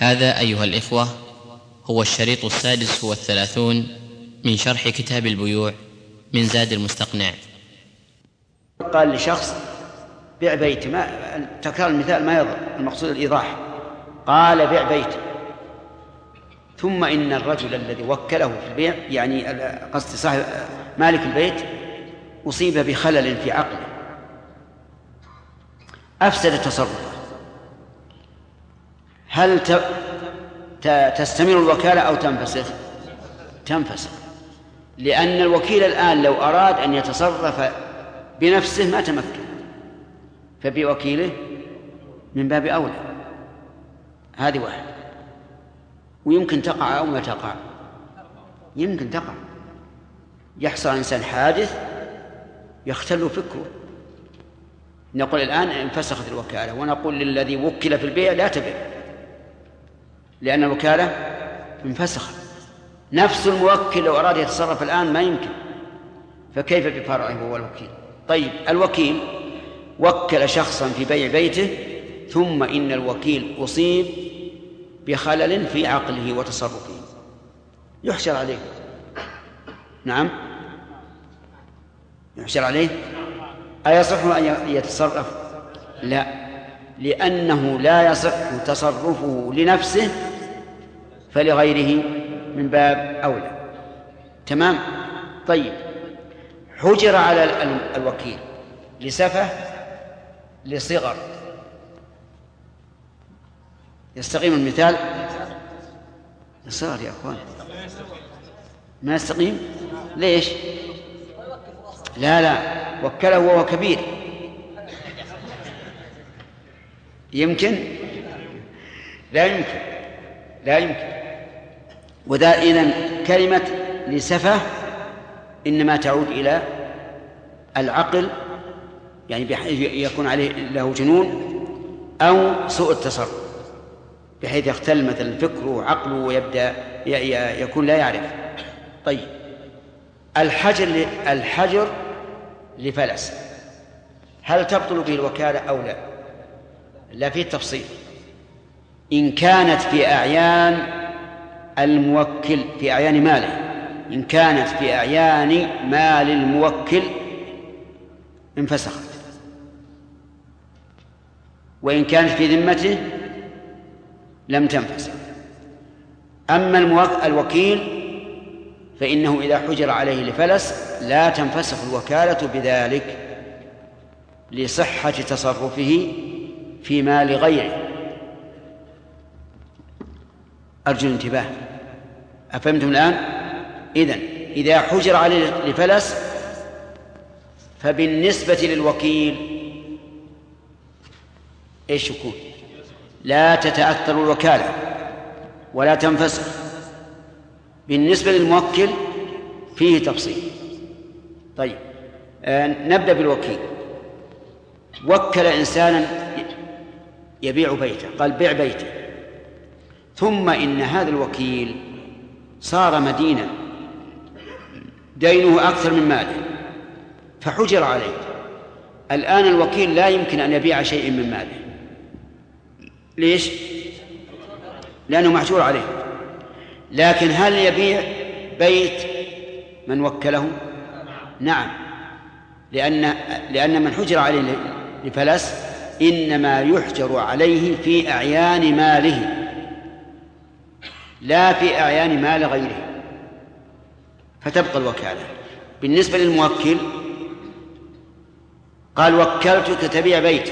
هذا أيها الإخوة هو الشريط 36 من شرح كتاب البيوع من زاد المستقنع. قال لشخص بيع بيت، ما تكرار المثال ما يضر، المقصود الإيضاح. قال بيع بيت، ثم إن الرجل الذي وكله في البيع، يعني قصد صاحب مالك البيت، أصيب بخلل في عقله أفسد تصرفه. هل تستمر الوكالة أو تنفسخ؟ تنفسخ، لأن الوكيل الآن لو أراد أن يتصرف بنفسه ما تمكن، فبوكيله من باب أولى. هذه واحد. ويمكن تقع أو ما تقع، يمكن تقع. يحصل إنسان حادث يختل فكره، نقول الآن انفسخت الوكالة، ونقول للذي وكل في البيع لا تبيع، لأن الوكالة انفسخت. نفس الموكل لو أراد يتصرف الآن ما يمكن، فكيف بفرعه هو الوكيل؟ طيب، الوكيل وكل شخصا في بيع بيته، ثم إن الوكيل أصيب بخلل في عقله وتصرفه، يحشر عليه. نعم، يحشر عليه. أيصح أن يتصرف؟ لا، لأنه لا يصح تصرفه لنفسه، فلغيره من باب أولى. تمام. طيب، حجر على الوكيل لسفه، لصغر. يستقيم المثال؟ صغر يا أخوان، ما يستقيم. ليش؟ لا، وكله وهو كبير، يمكن؟ لا يمكن. وذا إذن كلمة لسفه إنما تعود إلى العقل، يعني بحيث يكون عليه له جنون أو سوء التصرف، بحيث يختل مثلا فكره وعقله ويبدأ يكون لا يعرف. طيب، الحجر لفلس، هل تبطل به الوكالة أو لا؟ لا، فيه تفصيل. إن كانت في أعيان الموكل، في أعيان ماله، إن كانت في أعيان مال الموكل انفسخت، وإن كانت في ذمته لم تنفسخ. أما الوكيل فإنه إذا حجر عليه لفلس لا تنفسخ الوكالة بذلك، لصحة تصرفه في مال غيره. أرجو الانتباه. أفهمتم الآن؟ إذا حجر عليه لفلس فبالنسبة للوكيل إيش يكون؟ لا تتأثر الوكالة ولا تنفسخ. بالنسبة للموكل فيه تفصيل. طيب، نبدأ بالوكيل. وكل إنسانا يبيع بيته، قال بيع بيته، ثم إن هذا الوكيل صار مدينا، دينه أكثر من ماله، فحجر عليه. الآن الوكيل لا يمكن أن يبيع شيء من ماله. ليش؟ لأنه محجور عليه. لكن هل يبيع بيت من وكله؟ نعم، لأن من حجر عليه لفلس إنما يحجر عليه في أعيان ماله لا في أعيان مال غيره، فتبقى الوكالة. بالنسبة للموكل قال وكلتك تبيع بيت،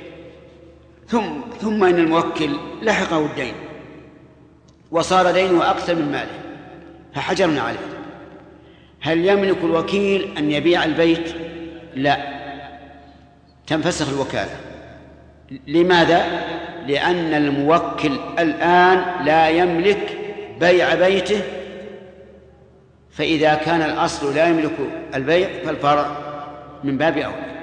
ثم إن الموكل لحقه الدين وصار دينه أكثر من ماله فحجرنا عليه. هل يملك الوكيل أن يبيع البيت؟ لا، تنفسخ الوكالة. لماذا؟ لأن الموكل الآن لا يملك بيع بيته، فإذا كان الأصل لا يملك البيع فالفرع من باب أولى.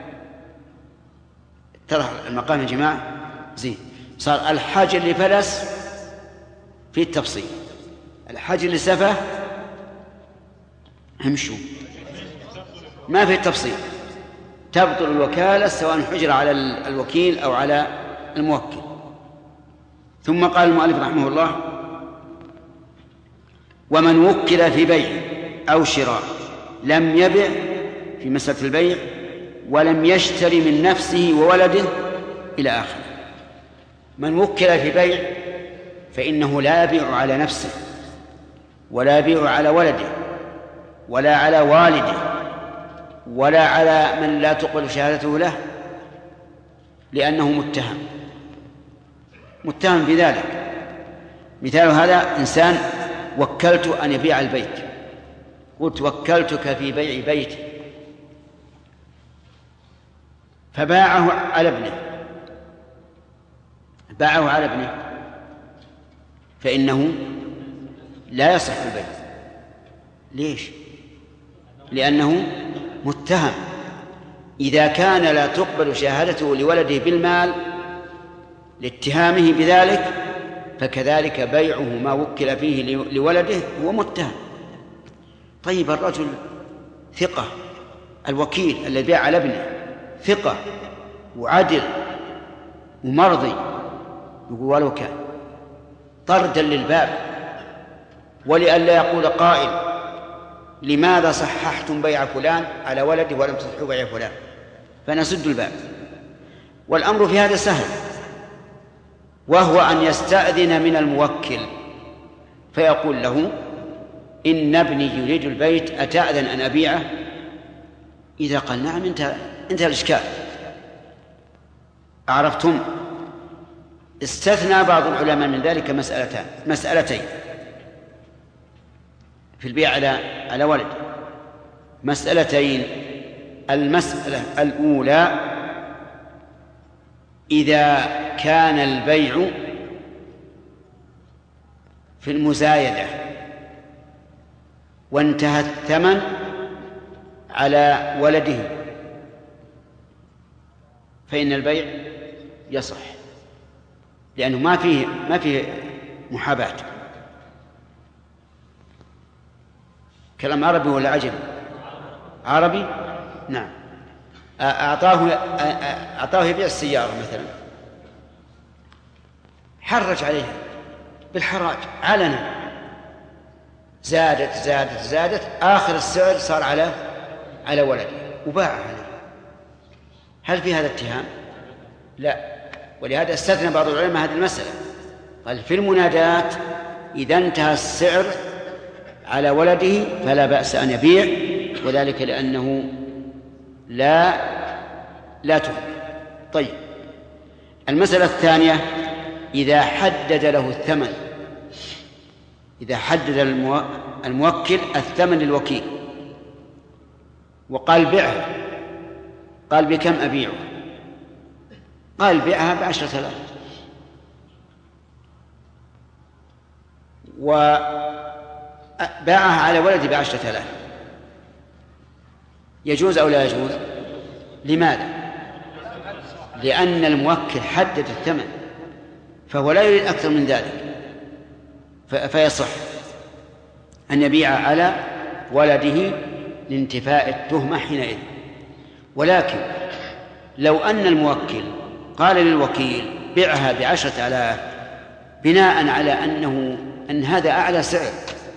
ترى المقام يا جماعة زين. صار الحجر لفلس في التفصيل، الحجر لسفه همشوا ما في التفصيل. تبطل الوكالة سواء حجر على الوكيل أو على الموكل. ثم قال المؤلف رحمه الله: ومن وكل في بيع أو شراء لم يبع في مسألة البيع ولم يشتري من نفسه وولده إلى آخر. من وكل في بيع فإنه لا يبيع على نفسه ولا يبيع على ولده ولا على والده ولا على من لا تقبل شهادته له، لأنه متهم في ذلك. مثال هذا: إنسان وكلت أن يبيع البيت، قلت وكلتك في بيع بيتي، فباعه على ابنه، فإنه لا يصح البيع. ليش؟ لأنه متهم. إذا كان لا تقبل شهادته لولده بالمال لاتهامه بذلك، فكذلك بيعه ما وكل فيه لولده هو متهم. طيب الرجل ثقة، الوكيل الذي بيع على ابنه ثقة وعدل ومرضي، يقول ولو كان طردا للباب، ولئلا يقول قائل: لماذا صححتم بيع فلان على ولدي ولم تصححوا بيع فلان؟ فنسد الباب. والأمر في هذا سهل، وهو أن يستأذن من الموكل فيقول له: إن ابني يريد البيت، أتأذن أن أبيعه؟ إذا قال نعم انتهى الإشكال. عرفتم؟ استثنى بعض العلماء من ذلك مسألتين في البيع على ولد. مسألتين: المسألة الأولى: إذا كان البيع في المزايدة وانتهى الثمن على ولده فإن البيع يصح، لأنه ما فيه محاباة. كلام عربي ولا عجمي؟ عربي. نعم. أعطاه يبيع السيارة مثلا، حرج عليها بالحراج علنا، زادت آخر السعر صار على ولده وباع عليه. هل في هذا اتهام؟ لا. ولهذا استثنى بعض العلماء هذه المسألة، قال: في المنادات إذا انتهى السعر على ولده فلا بأس أن يبيع، وذلك لأنه لا تهم. طيب، المسألة الثانية: إذا حدد له الثمن، إذا حدد الموكل الثمن للوكيل وقال بعها، قال: بكم أبيعه؟ قال: بيعها ب10,000، وباعها على ولدي ب10,000، يجوز أو لا يجوز؟ لماذا؟ لأن الموكل حدد الثمن، فهو لا يريد أكثر من ذلك، فيصح أن يبيع على ولده لانتفاء التهمة حينئذ. ولكن لو أن الموكل قال للوكيل: بيعها ب10,000 بناء على أن هذا أعلى سعر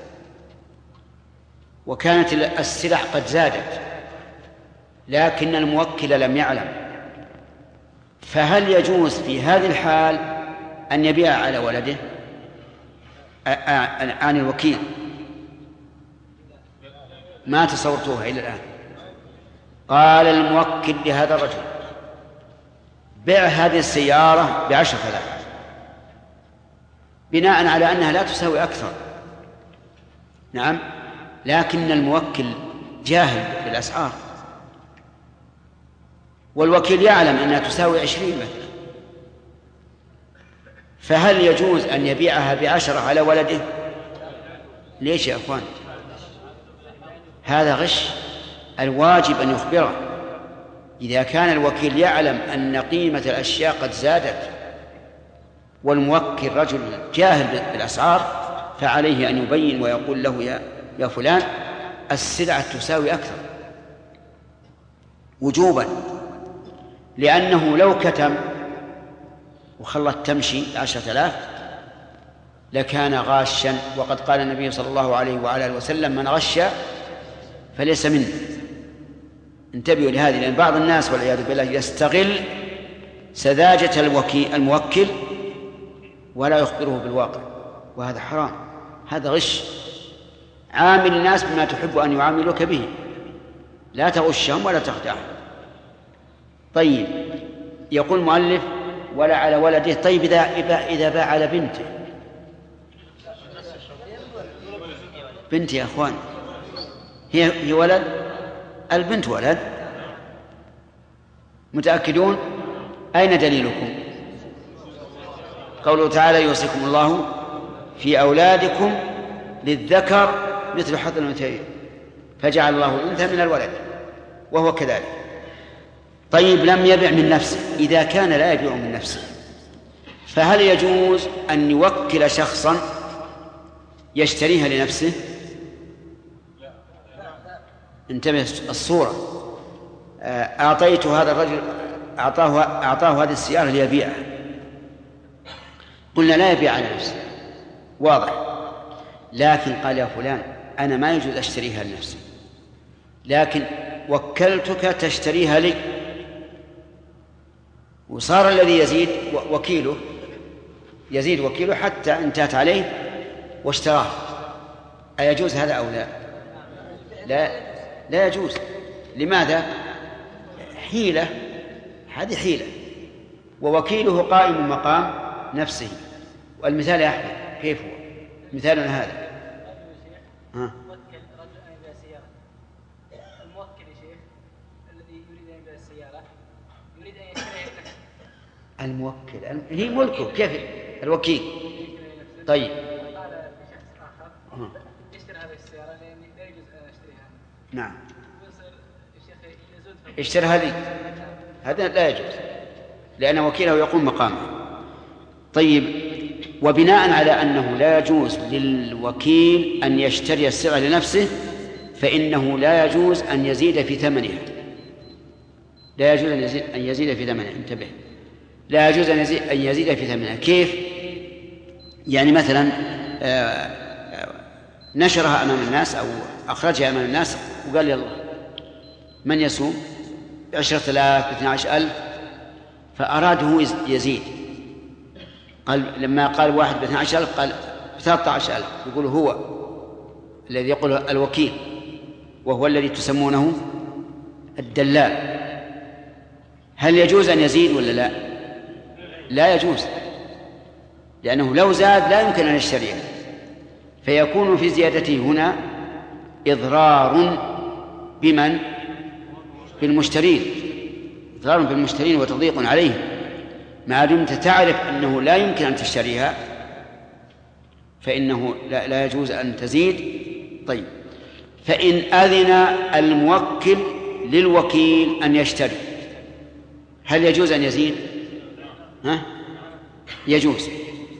وكانت السلع قد زادت، لكن الموكل لم يعلم، فهل يجوز في هذه الحال أن يبيع على ولده عن الوكيل؟ ما تصورتوها إلى الآن. قال الموكل لهذا الرجل: بيع هذه السيارة ب10,000 بناء على أنها لا تساوي أكثر. نعم، لكن الموكل جاهل بالأسعار، والوكيل يعلم أنها تساوي 20 مثلا، فهل يجوز أن يبيعها ب10 على ولده؟ ليش يا أخوان؟ هذا غش. الواجب أن يخبره. إذا كان الوكيل يعلم أن قيمة الأشياء قد زادت والموكل رجل جاهل بالأسعار، فعليه أن يبين ويقول له: يا فلان، السلعة تساوي أكثر، وجوبا، لأنه لو كتم وخلت تمشي 10,000 لكان غاشا، وقد قال النبي صلى الله عليه وعلى آله وسلم: من غش فليس مني. انتبهوا لهذه، لأن بعض الناس والعياذ بالله يستغل سذاجة الموكل ولا يخبره بالواقع، وهذا حرام، هذا غش. عامل الناس بما تحب أن يعاملوك به، لا تغشهم ولا تخدعهم. طيب، يقول المؤلف: ولا على ولده. طيب، إذا باع على بنته. بنت يا أخوان، هي ولد، البنت ولد. متأكدون؟ أين دليلكم؟ قوله تعالى: يوصيكم الله في أولادكم للذكر مثل حظ الأنثيين، فجعل الله الأنثى من الولد وهو كذلك. طيب، لم يبع من نفسه. إذا كان لا يبيع من نفسه، فهل يجوز أن يوكل شخصا يشتريها لنفسه؟ انتبه الصورة. أعطيت هذا الرجل، أعطاه هذه السيارة ليبيعها، قلنا لا يبيع على نفسه، واضح. لكن قال: يا فلان، أنا ما يجوز أشتريها لنفسي، لكن وكلتك تشتريها لي. وصار الذي يزيد وكيله حتى انتهت عليه واشتراه. أيجوز هذا أو لا؟ لا يجوز. لماذا؟ حيلة، هذه حيلة، ووكيله قائم مقام نفسه. والمثال يا أحمد كيف هو مثالنا هذا؟ موكل رجل أن يبيع سيارة. الموكل يا شيخ الذي يريد أن يبيع السيارة يريد أن يشتريها لنفسه. الموكل هي ملكه، كيف الوكيل؟ طيب، قال لشخص آخر: اشتري هذه السيارة لأني لا يجوز أن أشتريها. نعم. ويصير الشيخ يزود اشتريها لي، هذا لا يجوز، لأن وكيله يقوم مقامه. طيب، وبناء على أنه لا يجوز للوكيل أن يشتري السلعة لنفسه، فإنه لا يجوز أن يزيد في ثمنها. لا يجوز أن يزيد في ثمنها. انتبه، لا يجوز أن يزيد في ثمنها. كيف؟ يعني مثلا نشرها أمام الناس أو أخرجها أمام الناس وقال: يلا من يسوم 10,000 12,000، فأراده يزيد. قال لما قال واحد ب12,000 قال ب13,000، يقول هو الذي يقول الوكيل، وهو الذي تسمونه الدلال. هل يجوز أن يزيد ولا لا؟ لا يجوز، لأنه لو زاد لا يمكن أن يشتريه، فيكون في زيادته هنا إضرار بمن؟ بالمشترين، إضرار بالمشترين وتضييق عليهم، ما دمت تعرف أنه لا يمكن أن تشتريها فإنه لا يجوز أن تزيد. طيب، فإن أذن الموكل للوكيل أن يشتري، هل يجوز أن يزيد؟ يجوز،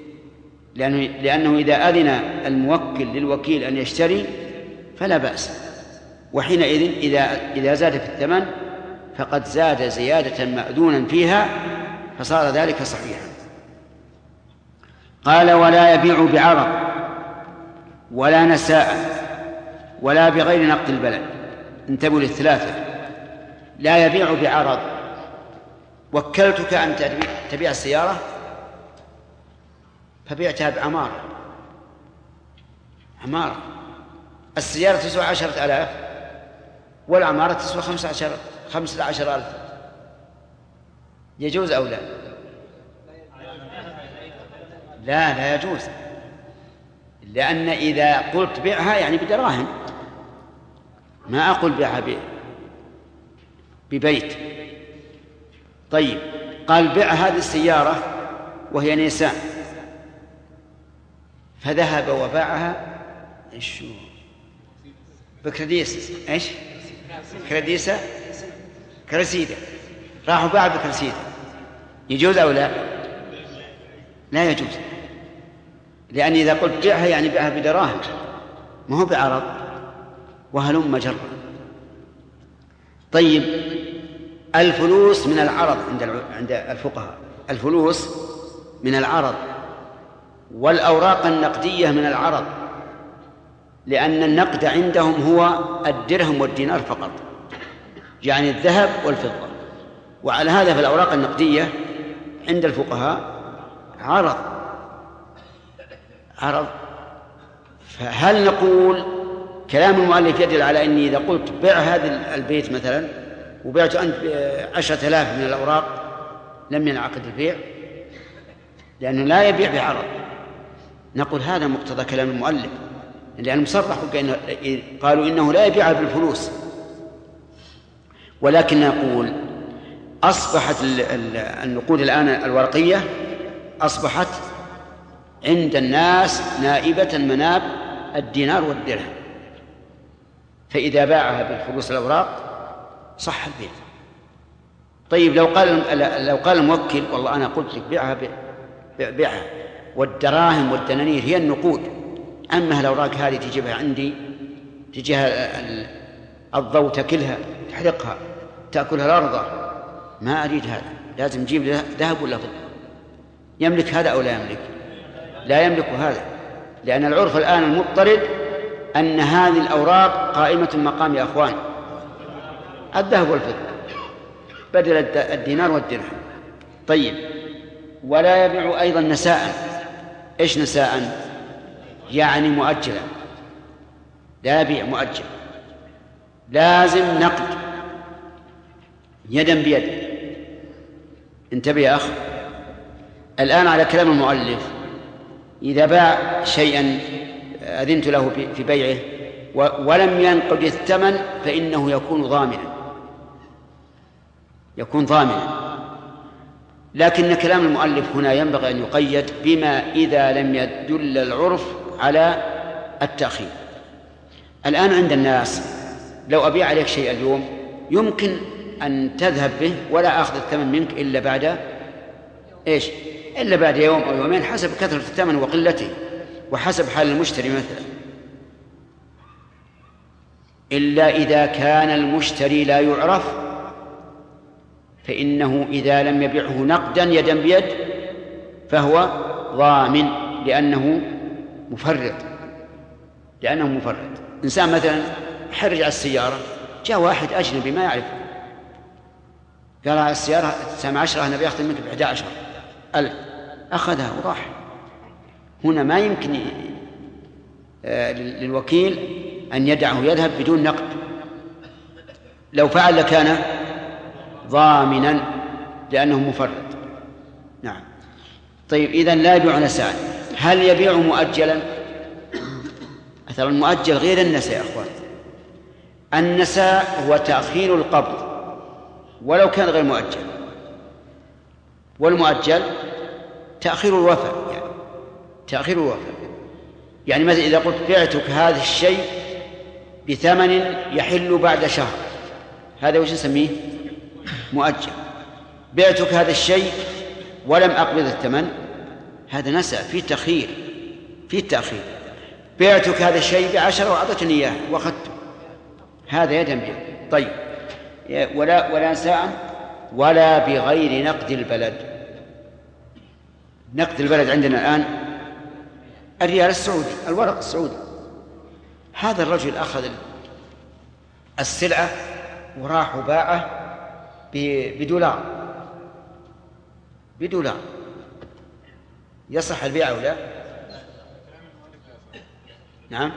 لأنه إذا أذن الموكل للوكيل أن يشتري فلا بأس، وحينئذ إذا زاد في الثمن فقد زاد زيادة مأذونا فيها، فصار ذلك صحيحا. قال: ولا يبيع بعرض ولا نساء ولا بغير نقد البلد. انتبهوا للثلاثة. لا يبيع بعرض، وكلتك أن تبيع السيارة فبيعتها بعمارة. عمارة، السيارة تسوى 10,000 والعمارة تسوى 15,000، يجوز أو لا؟ لا يجوز، لأن إذا قلت بيعها يعني بدراهم، ما أقول بيعها ببيت. طيب، قال: بيع هذه السيارة وهي نيسان، فذهب وباعها بكريديس، كرسيدة، راحوا باع بكرسيدة، يجوز أو لا؟ لا يجوز، لأن إذا قلت بيعها يعني بيعها بدراهم، ما هو بعرض، وهلم جرا. طيب، الفلوس من العرض عند الفقهاء، الفلوس من العرض، والأوراق النقدية من العرض، لأن النقد عندهم هو الدرهم والدينار فقط، يعني الذهب والفضة. وعلى هذا فالأوراق النقدية عند الفقهاء عرض. فهل نقول كلام المؤلف يدل على أني إذا قلت بيع هذا البيت مثلا وبيعت أنت 10,000 من الأوراق لم ينعقد البيع لأنه لا يبيع بعرض؟ نقول هذا مقتضى كلام المؤلف، لأنه مصرح قالوا إنه لا يبيع بالفلوس. ولكن نقول أصبحت النقود الآن الورقية أصبحت عند الناس نائبة مناب الدينار والدرهم، فإذا باعها بالفلوس الأوراق صح البيع. طيب لو قال الموكل والله أنا قلت لك بيعها والدراهم والدنانير هي النقود، أما الأوراق هذه تجيبها عندي، تجيها الضوء تاكلها تحرقها تأكلها الأرض، ما أريد هذا، لازم نجيب ذهب ولا فضة. يملك هذا أو لا يملك؟ لا يملك هذا، لأن العرف الآن المضطرد أن هذه الأوراق قائمة مقام يا أخوان الذهب والفضة بدل الدينار والدرهم. طيب ولا يبيع أيضا نساء. إيش نساء؟ يعني مؤجلا، لا يبيع مؤجل، لازم نقد يدا بيد. انتبه يا أخ، الآن على كلام المؤلف إذا باع شيئا أذنت له في بيعه ولم ينقض الثمن فإنه يكون ضامنا. لكن كلام المؤلف هنا ينبغي أن يقيد بما إذا لم يدل العرف على التأخير. الآن عند الناس لو أبيع عليك شيء اليوم يمكن أن تذهب به ولا أخذ الثمن منك إلا بعد إيش؟ إلا بعد يوم أو يومين حسب كثرة الثمن وقلته وحسب حال المشتري مثلا. إلا إذا كان المشتري لا يعرف فإنه إذا لم يبيعه نقدا يدا بيد فهو ضامن لأنه مفرط. إنسان مثلا حرج على السيارة، جاء واحد أجنبي ما يعرف قال على السيارة 10 أنا بيأخذ منك ب11,000، أخذها وراح. هنا ما يمكن للوكيل أن يدعه يذهب بدون نقد، لو فعل لكان ضامنا لأنه مفرط. نعم. طيب إذن لا يبيع نساء. هل يبيع مؤجلا؟ أثر المؤجل غير النساء يا أخوان. النساء هو تأخير القبض ولو كان غير مؤجل، والمؤجل تأخير الوفاء، يعني مثلا إذا قلت بعتك هذا الشيء بثمن يحل بعد شهر، هذا وش نسميه؟ مؤجل. بعتك هذا الشيء ولم أقبض الثمن، هذا نسأ في التأخير. بعتك هذا الشيء ب10 وأعطتني إياه وأخذته، هذا يدا بيد. طيب ولا نساء ولا بغير نقد البلد. نقد البلد عندنا الآن الريال السعودي، الورق السعودي. هذا الرجل أخذ السلعة وراح وباعه بدولار، يصح البيع أو لا؟ نعم.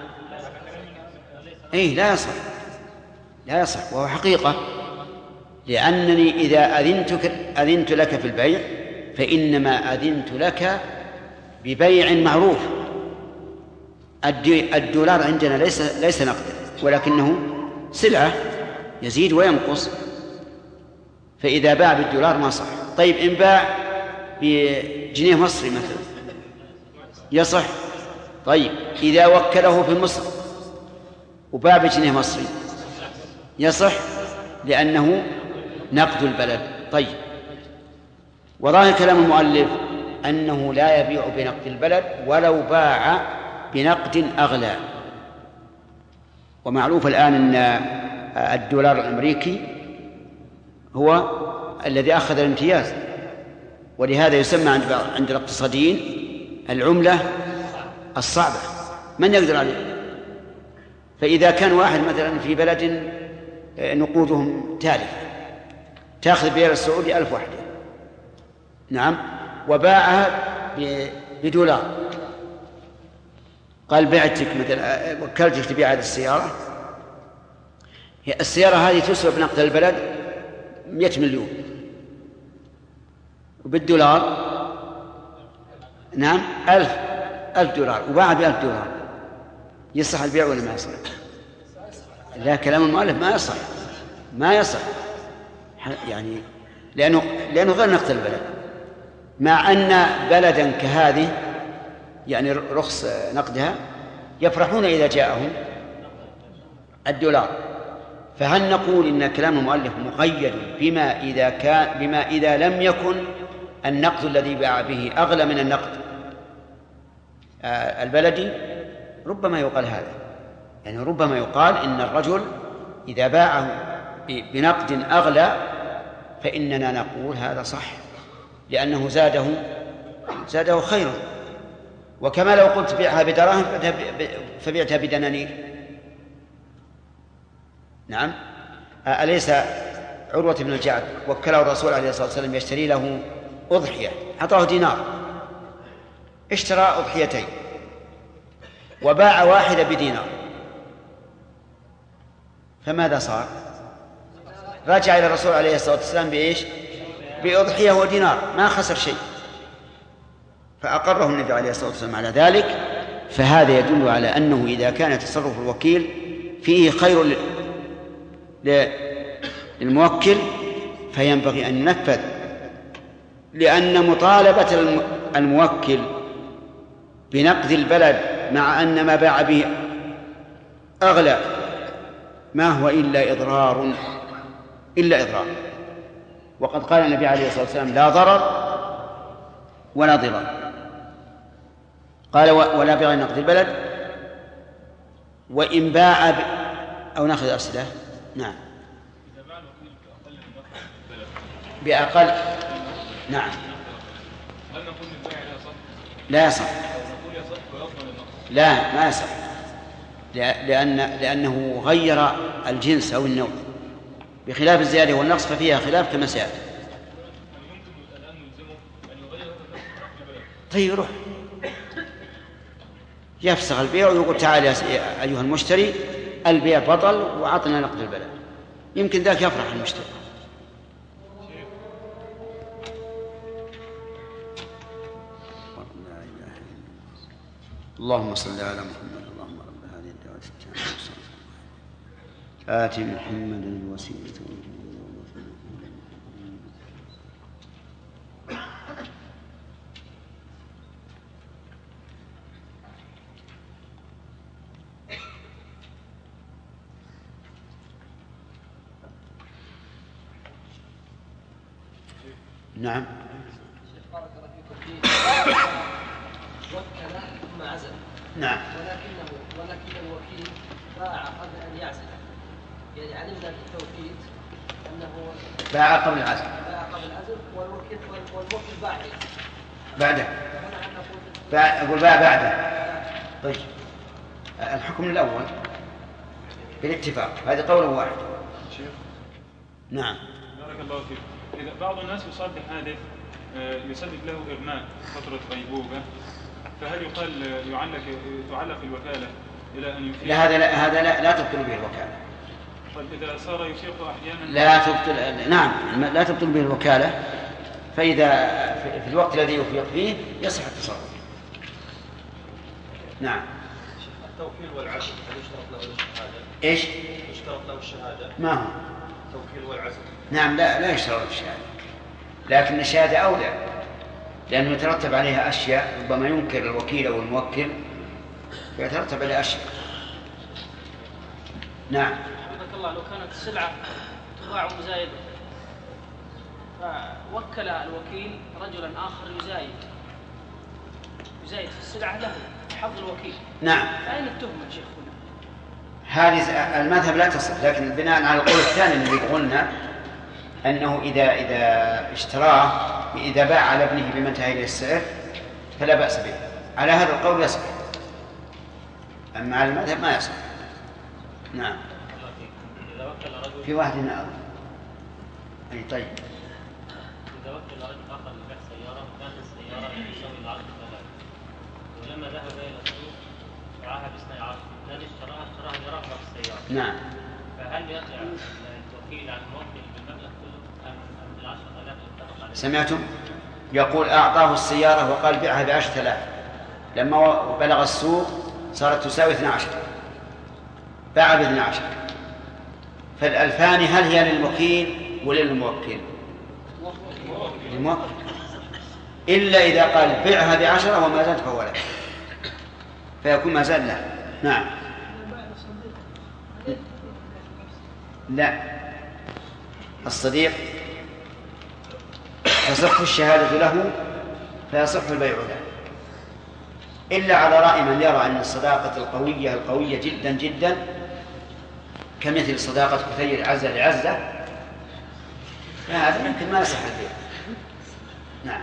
لا يصح وهو حقيقة، لأنني إذا أذنت لك في البيع فإنما أذنت لك ببيع معروف. الدولار عندنا ليس نقدا ولكنه سلعة يزيد وينقص، فإذا باع بالدولار ما صح. طيب إن باع بجنيه مصري مثلا يصح. طيب إذا وكله في مصر وباع بجنيه مصري يصح لأنه نقد البلد. طيب وظاهر كلام المؤلف أنه لا يبيع بنقد البلد ولو باع بنقد أغلى. ومعروف الآن أن الدولار الأمريكي هو الذي أخذ الامتياز، ولهذا يسمى عند الاقتصاديين العملة الصعبة من يقدر عليه. فإذا كان واحد مثلا في بلد نقودهم تالفة تأخذ بالريال السعودي 1000 وحدة، نعم، وباعها بدولار، قال بعتك مثلا وكلتك تبيع هذه السيارة هذه تسوى بنقد البلد 100 مليون، وبالدولار نعم 1000 دولار، وباع ب1000 دولار، يصح البيع ولا ما يصح؟ لا، كلام المؤلف ما يصح يعني لأنه غير نقد البلد، مع أن بلدا كهذه يعني رخص نقدها يفرحون إذا جاءهم الدولار. فهل نقول إن كلام المؤلف مقيد بما إذا لم يكن النقد الذي باع به أغلى من النقد البلدي؟ ربما يقال هذا، يعني ربما يقال إن الرجل إذا باعه بنقد أغلى فإننا نقول هذا صح، لأنه زاده خيرا. وكما لو قلت بيعها بدراهم فبيعتها بدنانير. نعم، أليس عروة بن الجعد وكله الرسول عليه الصلاة والسلام يشتري له أضحية، أعطاه دينار، اشترى أضحيتين وباع واحدة بدينار، فماذا صار؟ رجع إلى الرسول عليه الصلاة والسلام بإيش؟ بأضحية ودينار، ما خسر شيء، فأقره النبي عليه الصلاة والسلام على ذلك. فهذا يدل على أنه إذا كان تصرف الوكيل فيه خير للموكل فينبغي أن ينفذ، لأن مطالبة الموكل بنقد البلد مع أن ما باع به أغلى ما هو إلا إضرار وقد قال النبي عليه الصلاة والسلام لا ضرر ولا ضرار، قال ولا بيع نقد البلد وإن باع أو نأخذ أسئلة. نعم، بأقل. نعم، لا يصح، لا ما يصح، لأنه غير الجنس أو النوع، بخلاف الزيادة والنقص ففيها خلاف كما سيأتي. طيب يروح يفسخ البيع ويقول تعال يا أيها المشتري البيع بطل وعطنا نقد البلد، يمكن ذاك يفرح المشتري. اللهم صل على محمد. اللهم رب هذه الدعوة التامة آت محمد الوسيلة. نعم، بارك الله فيكم فيه وكل ثم عزل. نعم، ولكن الوكيل باع قبل أن يعزل، يعني علمنا بالتوكيد أنه باع قبل العزل والوكيل بعده. أقول باع بعده. طيب الحكم الأول بالاتفاق، هذا قول واحد. نعم، بارك الله فيك. إذا بعض الناس يصاب بحادث يسبب له إغماء فترة غيبوبة، فهل تعلق الوكالة إلى أن يفيق؟ هذا لا تبطل به الوكالة. طيب إذا صار يفيق أحيانا لا تبطل، نعم لا تبطل به الوكالة، فإذا في الوقت الذي يفيق فيه يصح التصرف. نعم. التوكيل والعزل هل يشترط له الشهادة؟ إيش؟ يشترط له الشهادة؟ ما هو؟ التوكيل والعزل. نعم، لا يشترط الشهادة، لكن الشهادة أولى، لأنه يترتب عليها أشياء، ربما ينكر الوكيل أو الموكل فيترتب عليها أشياء. نعم. رحمك الله، لو كانت السلعة تباع مزايدة فوكل الوكيل رجلا آخر يزايد في السلعة له حظ الوكيل. نعم. فأين التهمة شيخ هنا؟ هذه المذهب لا تصح، لكن بناء على القول الثاني الذي قلنا أنه إذا اشتراه إذا باع على ابنه بما انتهى إليه السعر فلا بأس به. على هذا القول يصح، أما على المذهب ما يصح. نعم. في واحد هنا أي طيب. إذا وكل رجل آخر لبيع سيارة وكانت السيارة تساوي العرض ثلاثة، ولما ذهب إلى السوق باعها ب12، الثاني اشتراها لرغبة في السيارة. نعم. فهل يقع التوكيل على الموكل بالمبلغ كله أم ب10,000 اتفق عليه؟ سمعتم؟ يقول أعطاه السيارة وقال بيعها ب10,000، لما بلغ السوق صارت تساوي 12، باع ب12، فالألفان هل هي للوكيل ولا للموكل؟ للموكل، إلا إذا قال بيعها ب10 وما زاد فهو لك، فيكون ما زاد له. نعم. لا، الصديق تصح الشهادة له فيصح البيع له، إلا على رأي من يرى أن الصداقة القوية جدا جدا كمثل صداقة كثير عزة لعزة، فهذا ممكن ما يصح البيع. نعم.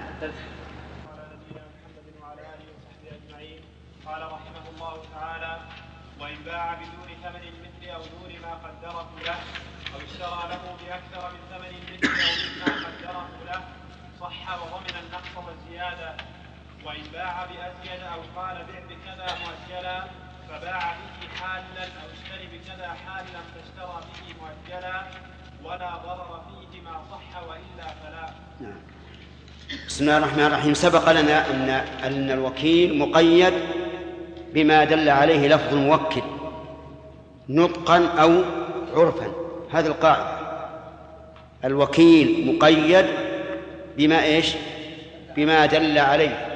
قال رحمه الله تعالى: وإن باع بدون ثمن المثل أو دون ما قدره له، أو اشترى له بأكثر من ثمن المثل أو مما قدره له، صح وضمن النقص والزيادة. وإن باع بأزيد أو قال بع بكذا مؤجلا فباع به حالا، أو اشتري بكذا حالا فاشترى به مؤجلا، ولا ضرر فيه ما صح وإلا فلا. نعم. بسم الله الرحمن الرحيم. سبق لنا أن الوكيل مقيد بما دل عليه لفظ الموكل نطقا أو عرفا. هذه القاعدة، الوكيل مقيد بما إيش؟ بما دل عليه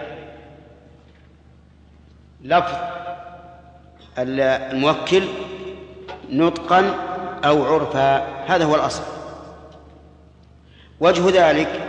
لفظ الموكل نطقا أو عرفا، هذا هو الأصل. وجه ذلك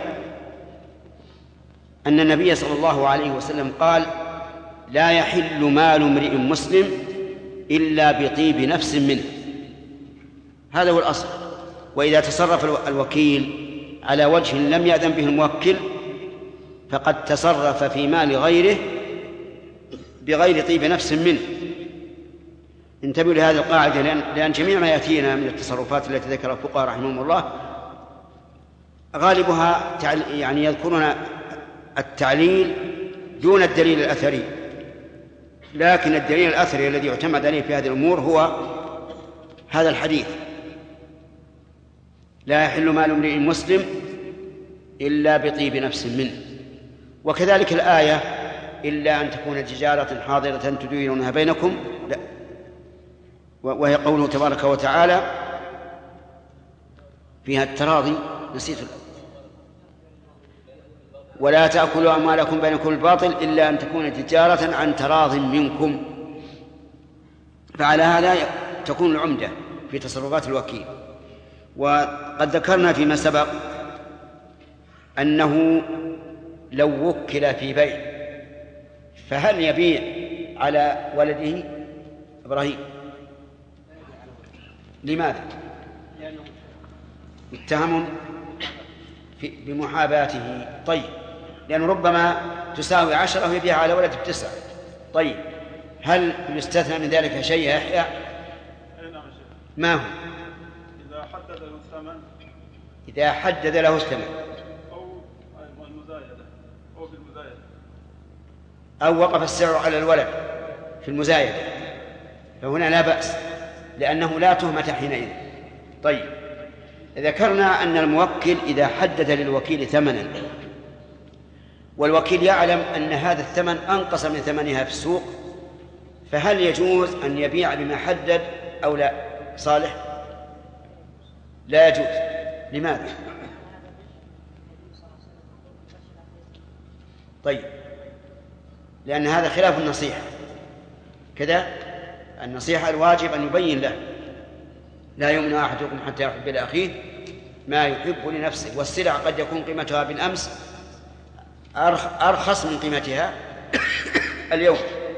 أن النبي صلى الله عليه وسلم قال: لا يحل مال امرئ مسلم إلا بطيب نفس منه. هذا هو الأصل. وإذا تصرف الوكيل على وجه لم يأذن به الموكل فقد تصرف في مال غيره بغير طيب نفس منه. انتبهوا لهذه القاعدة، لأن جميع ما يأتينا من التصرفات التي ذكرها الفقهاء رحمهم الله غالبها يعني يذكرون التعليل دون الدليل الأثري، لكن الدليل الأثري الذي يعتمد عليه في هذه الأمور هو هذا الحديث: لا يحل مال امرئ مسلم إلا بطيب نفس منه. وكذلك الآية: إلا أن تكون تجارة حاضرة تديرونها بينكم، لا. وهي قوله تبارك وتعالى فيها التراضي، نسيت: ولا تأكلوا أموالكم بينكم بالباطل إلا أن تكون تجارة عن تراض منكم. فعلى هذا تكون العمدة في تصرفات الوكيل. وقد ذكرنا فيما سبق أنه لو وكل في بيع فهل يبيع على ولده إبراهيم؟ لماذا؟ متهم بمحاباته. طيب، لأنه ربما تساوي 10 ويبيع على ولد ب9. طيب، هل يستثنى من ذلك شيء يا يحيى؟ ما هو؟ إذا حدد له الثمن، إذا حدد له الثمن أو المزايدة أو في المزايدة، أو وقف السعر على الولد في المزايدة، فهنا لا بأس لأنه لا تهمة حينئذ. طيب، ذكرنا أن الموكل إذا حدد للوكيل ثمنا والوكيل يعلم أن هذا الثمن أنقص من ثمنها في السوق، فهل يجوز أن يبيع بما حدد أو لا؟ صالح؟ لا يجوز. لماذا؟ طيب، لأن هذا خلاف النصيحة. كذا النصيحة الواجب أن يبين له: لا يؤمن أحدكم حتى يحب لأخيه ما يحب لنفسه. والسلع قد يكون قيمتها بالأمس أرخص من قيمتها اليوم.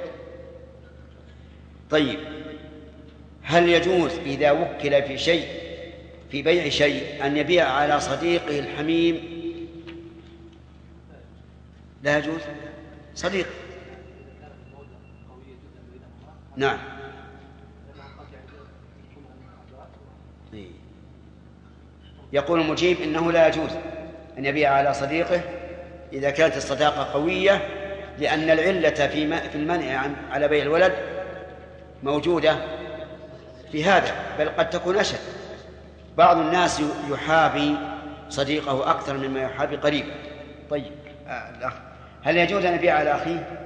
طيب، هل يجوز إذا وكل في شيء، في بيع شيء، أن يبيع على صديقه الحميم؟ لا يجوز. صديق نعم. يقول المجيب إنه لا يجوز أن يبيع على صديقه إذا كانت الصداقة قوية، لأن العلة في المنع على بيع الولد موجودة في هذا، بل قد تكون أشد. بعض الناس يحابي صديقه أكثر مما يحابي قريبه. طيب الأخ، هل يجوز أن يبيع على أخيه؟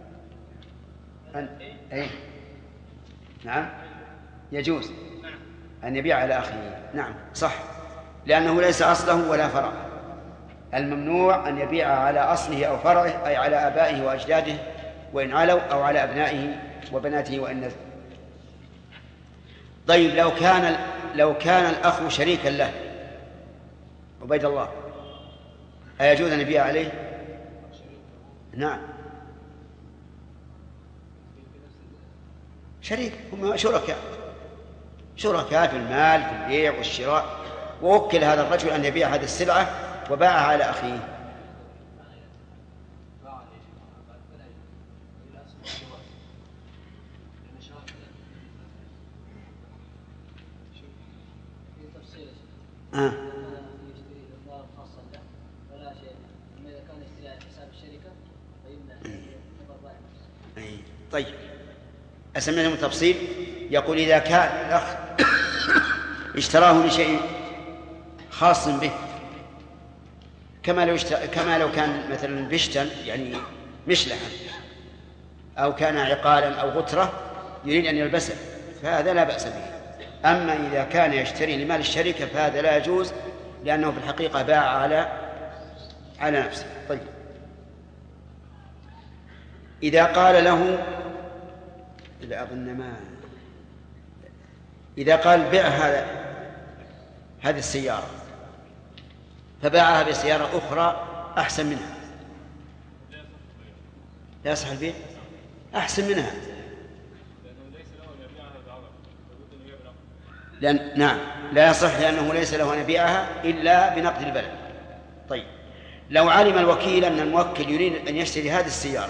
أي نعم يجوز أن يبيع على أخيه، نعم صح، لأنه ليس أصله ولا فرعه. الممنوع أن يبيع على أصله أو فرعه، أي على آبائه وأجداده وإن علوا، أو على أبنائه وبناته وإن نزلوا. طيب لو كان الأخ شريكا له، عبيد الله، أيجوز أن يبيع عليه؟ نعم شريك، هم شركاء في المال في البيع والشراء، ووكل هذا الرجل أن يبيع هذه السلعة وباعها على أخيه. طيب أسمعهم التفصيل. يقول إذا كان الأخ اشتراه لشيء خاص به، كما لو كان مثلا بشتا يعني مشلحا، أو كان عقالا أو غترة يريد أن يلبسه، فهذا لا بأس به. أما إذا كان يشتري لمال الشركة فهذا لا يجوز، لأنه في الحقيقة باع على نفسه. طيب إذا قال له، إذا قال بيع هذه السيارة فباعها بسيارة أخرى أحسن منها، لا يصح البيع أحسن منها، نعم لا يصح، لأنه ليس له أن يبيعها إلا بنقد البلد. طيب لو علم الوكيل أن الموكل يريد أن يشتري هذه السيارة،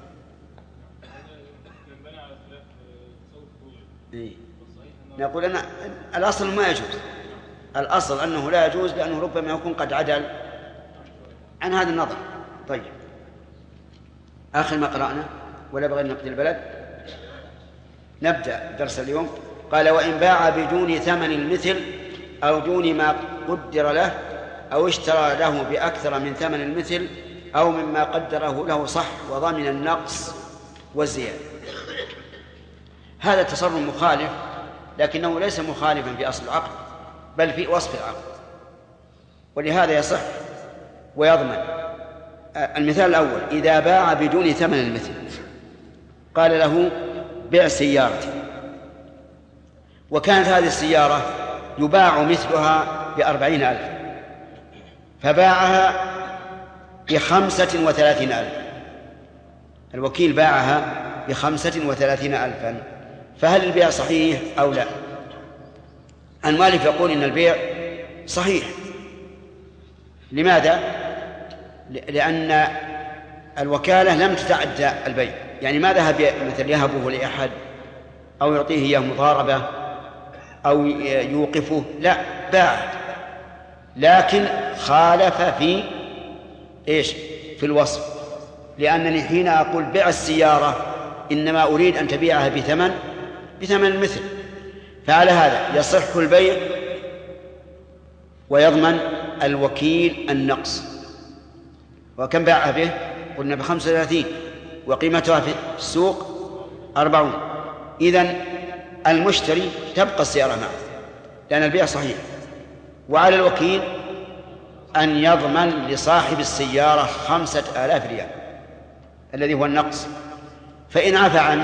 نقول أن الأصل ما يجوز، الأصل أنه لا يجوز، لأنه ربما يكون قد عدل عن هذا النظر. طيب آخر ما قرأنا ولا بغير نقد البلد، نبدأ درس اليوم. قال وإن باع بدون ثمن المثل أو دون ما قدر له، أو اشترى له بأكثر من ثمن المثل أو مما قدره له، صح وضمن النقص والزيادة. هذا تصرف مخالف، لكنه ليس مخالفا في أصل العقد بل في وصف العقد، ولهذا يصح ويضمن. المثال الأول: إذا باع بدون ثمن المثل، قال له بيع سيارتي، وكانت هذه السيارة يباع مثلها ب40,000، فباعها ب35,000، الوكيل باعها ب35,000، فهل البيع صحيح أو لا؟ المؤلف يقول إن البيع صحيح. لماذا؟ لأن الوكالة لم تتعدى البيع، يعني ما ذهب مثل يهبه لأحد أو يعطيه إياه مضاربة أو يوقفه، لا، باع، لكن خالف في إيش؟ في الوصف. لأنني حين أقول بيع السيارة إنما أريد أن تبيعها بثمن المثل، فعلى هذا يصح البيع ويضمن الوكيل النقص. وكم باعها به؟ قلنا ب35، وقيمتها في السوق 40. إذن المشتري تبقى السيارة معه لأن البيع صحيح، وعلى الوكيل أن يضمن لصاحب السيارة 5,000 ريال الذي هو النقص، فإن عفى عنه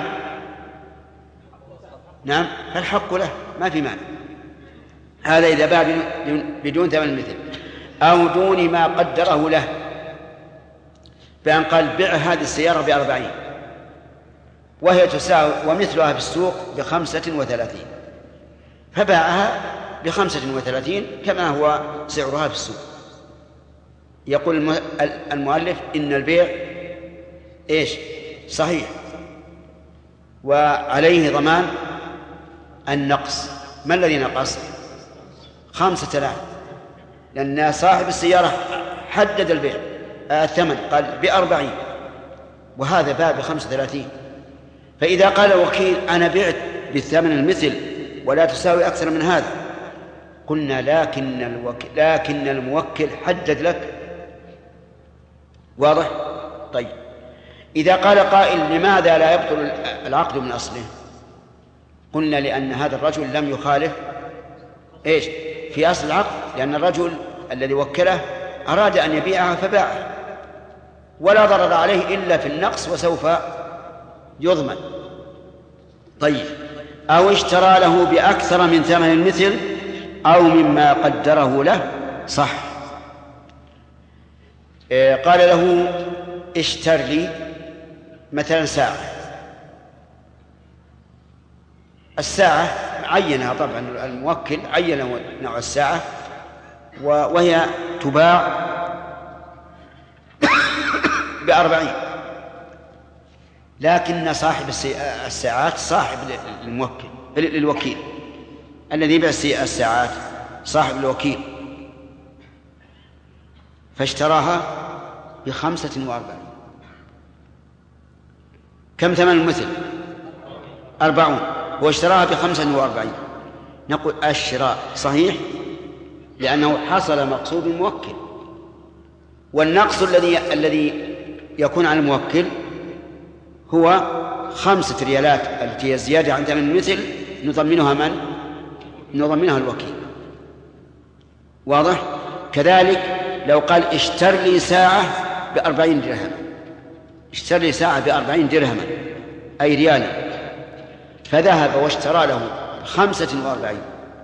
نعم فالحق له، ما في مانع. هذا إذا باع بدون ثمن المثل أو دون ما قدره له، بأن قال بيع هذه السيارة ب40 وهي تساوي ومثلها في السوق ب35، فباعها ب35 كما هو سعرها في السوق. يقول المؤلف إن البيع إيش؟ صحيح، وعليه ضمان النقص. ما الذي نقص؟ 5000، لأن صاحب السيارة حدد البيع الثمن، قال ب40 وهذا باع ب35. فإذا قال الوكيل أنا بعت بالثمن المثل ولا تساوي أكثر من هذا، قلنا لكن الموكل حدد لك. واضح؟ طيب، إذا قال قائل لماذا لا يبطل العقد من أصله؟ قلنا لأن هذا الرجل لم يخالف إيش في أصل العقد، لأن الرجل الذي وكله أراد أن يبيعها فباعها ولا ضرر عليه إلا في النقص وسوف يضمن. طيب، أو اشترى له بأكثر من ثمن المثل أو مما قدره له، صح. قال له اشتر لي مثلا ساعة، الساعة عينها طبعا الموكل، عين نوع الساعة وهي تباع ب40، لكن صاحب الساعات صاحب الوكيل الذي يبيع الساعات صاحب الوكيل، فاشتراها ب45. كم ثمن المثل؟ 40، واشتراها ب45. نقول الشراء صحيح لأنه حصل مقصود الموكل، والنقص الذي يكون على الموكل هو 5 ريالات التي هي زيادة عن ثمن المثل، نضمنها من؟ نضمنها الوكيل. واضح؟ كذلك لو قال اشتر لي ساعة ب40 درهم، اشتر لي ساعة ب40 درهما أي ريالا، فذهب واشترى له 45،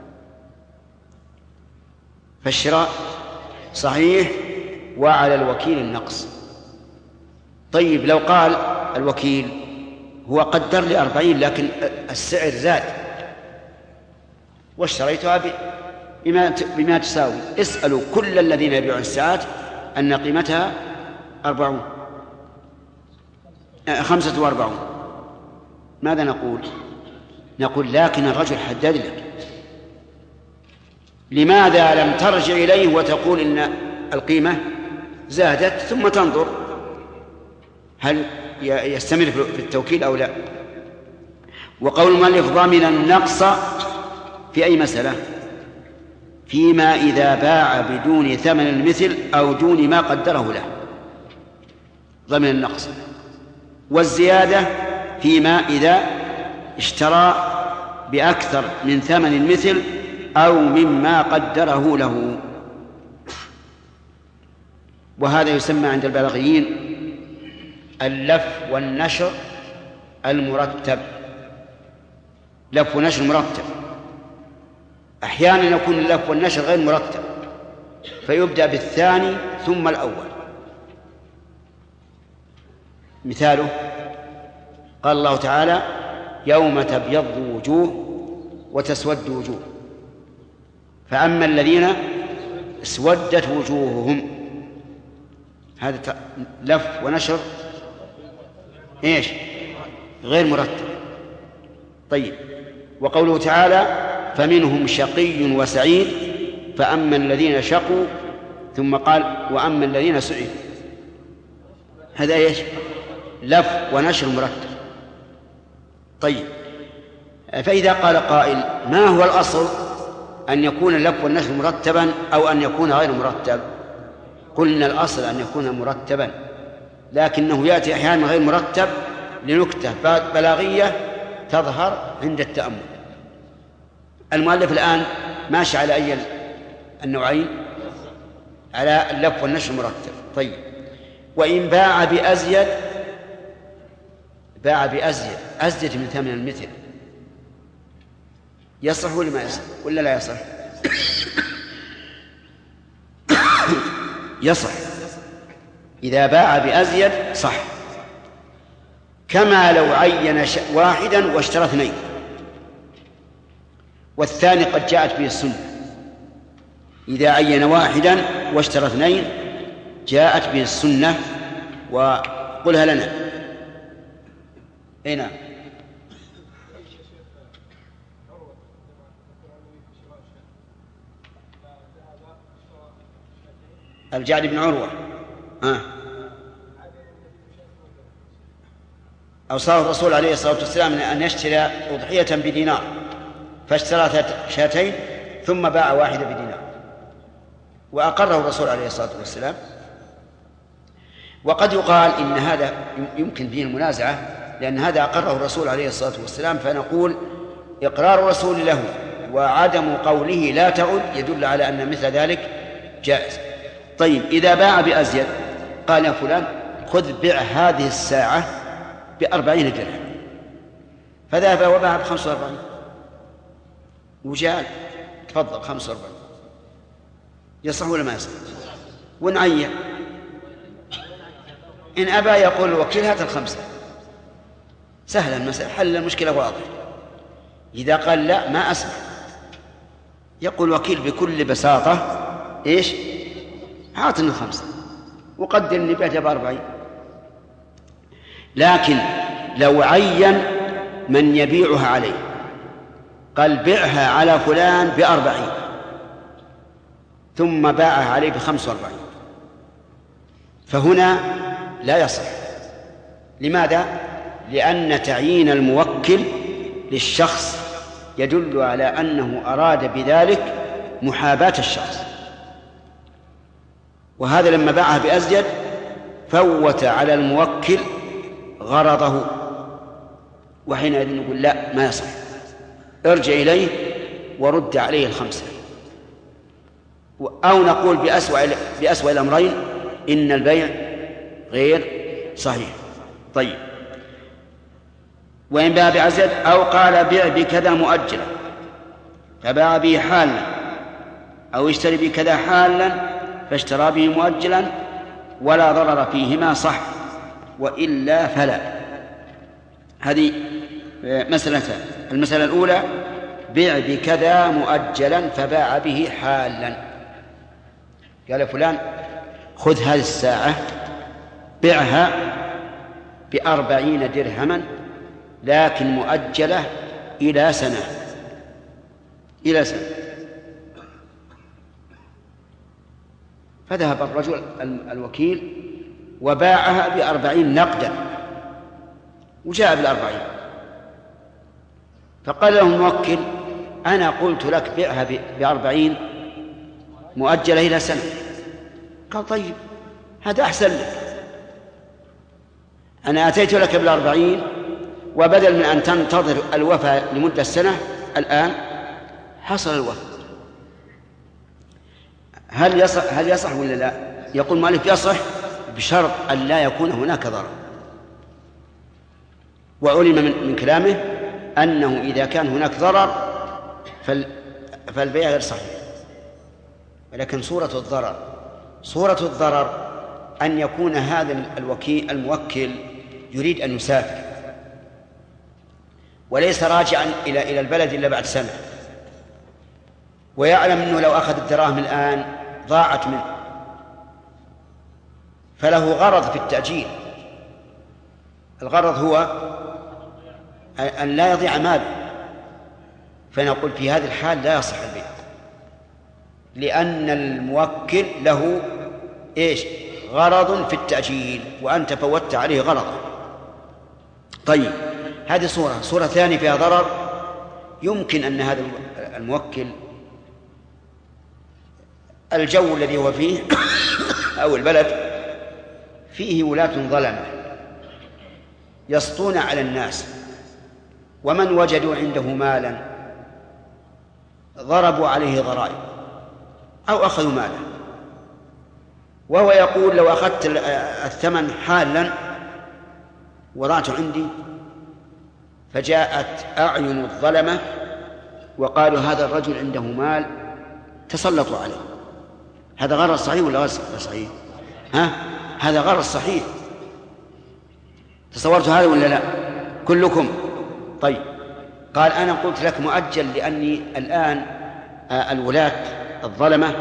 فالشراء صحيح وعلى الوكيل النقص. طيب، لو قال الوكيل هو قدر لي 40 لكن السعر زاد واشتريتها بما تساوي، اسألوا كل الذين يبيعون الساعات أن قيمتها 45. ماذا نقول؟ نقول لكن الرجل حدد لك، لماذا لم ترجع إليه وتقول إن القيمة زادت ثم تنظر هل يستمر في التوكيل أو لا؟ وقول المؤلف ضمن النقص في أي مسألة؟ فيما إذا باع بدون ثمن المثل أو دون ما قدره له، ضمن النقص. والزيادة فيما إذا اشترى بأكثر من ثمن المثل أو مما قدره له. وهذا يسمى عند البلاغيين اللف والنشر المرتب. لف ونشر مرتب، أحيانا يكون اللف والنشر غير مرتب فيبدأ بالثاني ثم الأول. مثاله قال الله تعالى يوم تبيض وجوه وتسود وجوه، فأما الذين اسودت وجوههم، هذا لف ونشر ايش؟ غير مرتب. طيب، وقوله تعالى فمنهم شقي وسعيد، فأما الذين شقوا، ثم قال وأما الذين سعيد، هذا ايش؟ لف ونشر مرتب. طيب، فإذا قال قائل ما هو الأصل، أن يكون اللف والنشر مرتبا أو أن يكون غير مرتب؟ قلنا الأصل أن يكون مرتبا، لكنه يأتي أحيانا غير مرتب لنكتة بلاغية تظهر عند التأمل. المؤلف الآن ماشي على أي النوعين؟ على اللف والنشر مرتب. طيب، وإن باع بأزيد أزيد من ثمن المثل، يصح ولا ما يصح ولا لا يصح؟ يصح، إذا باع بأزيد صح، كما لو عين واحدا واشترى 2، والثاني قد جاءت به السنة. إذا عين واحدا واشترى 2 جاءت به السنة، وقلها لنا. أين الجعد بن عروة أوصاه الرسول عليه الصلاة والسلام أن يشتري أضحية بدينار، فاشترى شاتين ثم باع واحدة بدينار، وأقره الرسول عليه الصلاة والسلام. وقد يقال إن هذا يمكن فيه المنازعة، لأن هذا أقره الرسول عليه الصلاة والسلام، فنقول إقرار الرسول له وعدم قوله لا تعد يدل على أن مثل ذلك جائز. طيب إذا باع بأزيد، قال يا فلان خذ بيع هذه الساعة ب40 درهم، فذهب وباع ب45 وجاء تفضل 45، يصح ولا ما يصح؟ ونعين، إن أبى يقول الوكيل هات الخمسة، سهل المسألة، حل المشكلة واضح. إذا قال لا ما أسمع، يقول الوكيل بكل بساطة إيش؟ هاتني الخمسة وقدرني بيتها ب40. لكن لو عين من يبيعها عليه، قال بيعها على فلان ب40 ثم باعها عليه ب45، فهنا لا يصح. لماذا؟ لأن تعيين الموكل للشخص يدل على أنه أراد بذلك محاباة الشخص، وهذا لما باعها بأزيد فوت على الموكل غرضه، وحينئذ نقول لا ما يصح، ارجع إليه ورد عليه الخمسة. أو نقول بأسوأ الأمرين إن البيع غير صحيح. طيب، وإن باع بعزد أو قال بيع بكذا مؤجلا فباع به حالا، أو اشتري بكذا حالا فاشترى به مؤجلا ولا ضرر فيهما صح، وإلا فلا. هذه مسألتان. المسألة الأولى بيع بكذا مؤجلا فباع به حالا، قال فلان خذ هذه الساعة بيعها ب40 درهما لكن مؤجلة إلى سنة، فذهب الرجل الوكيل وباعها ب40 نقدا وجاء بال40، فقال له الموكل أنا قلت لك بيعها ب40 مؤجلة إلى سنة. قال طيب هذا أحسن لك، أنا أتيت لك بال40 وبدل من أن تنتظر الوفاء لمدة سنة الآن حصل الوفاء. هل يصح ولا لا؟ يقول مالك يصح بشرط أن لا يكون هناك ضرر. وعلم من كلامه أنه إذا كان هناك ضرر فالبيع غير صحيح. ولكن صورة الضرر أن يكون هذا الموكل يريد أن يسافر وليس راجعا إلى البلد إلا بعد سنة، ويعلم أنه لو أخذ الدراهم الآن ضاعت منه، فله غرض في التأجيل. الغرض هو أن لا يضيع ماله، فنقول في هذه الحال لا يصح البيع، لأن الموكل له إيش؟ غرض في التأجيل، وأنت فوتت عليه غرضه. طيب، هذه صورة ثانية فيها ضرر. يمكن أن هذا الموكل الجو الذي هو فيه أو البلد فيه ولاة ظلمة يسطون على الناس، ومن وجدوا عنده مالا ضربوا عليه ضرائب أو أخذوا ماله، وهو يقول لو أخذت الثمن حالا وضعته عندي، فجاءت أعين الظلمة وقالوا هذا الرجل عنده مال تسلطوا عليه. هذا غرض صحيح ولا غير صحيح؟ هذا غرض صحيح. تصورتوا هذا ولا لا كلكم؟ طيب، قال أنا قلت لك مؤجل لأني الآن الولاة الظلمة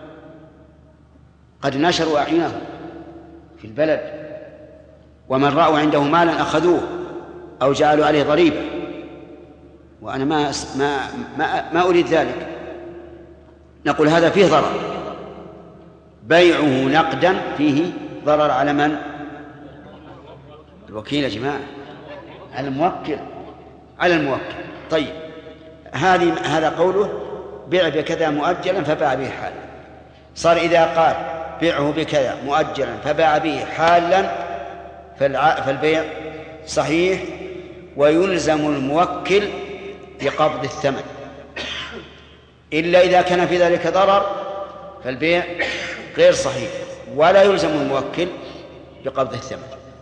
قد نشروا أعينهم في البلد، ومن رأوا عنده مالا أخذوه أو جعلوا عليه ضريبة، وأنا ما أريد ذلك. نقول هذا فيه ضرر بيعه نقدا فيه ضرر على من؟ الوكيل يا جماعة، على الموكل، على الموكل. طيب هذا قوله بيع بكذا مؤجلا فباع به حالا. صار إذا قال بيعه بكذا مؤجلا فباع به حالا فالبيع صحيح ويلزم الموكل بقبض الثمن، إلا إذا كان في ذلك ضرر فالبيع غير صحيح ولا يلزم الموكل بقبض الثمن.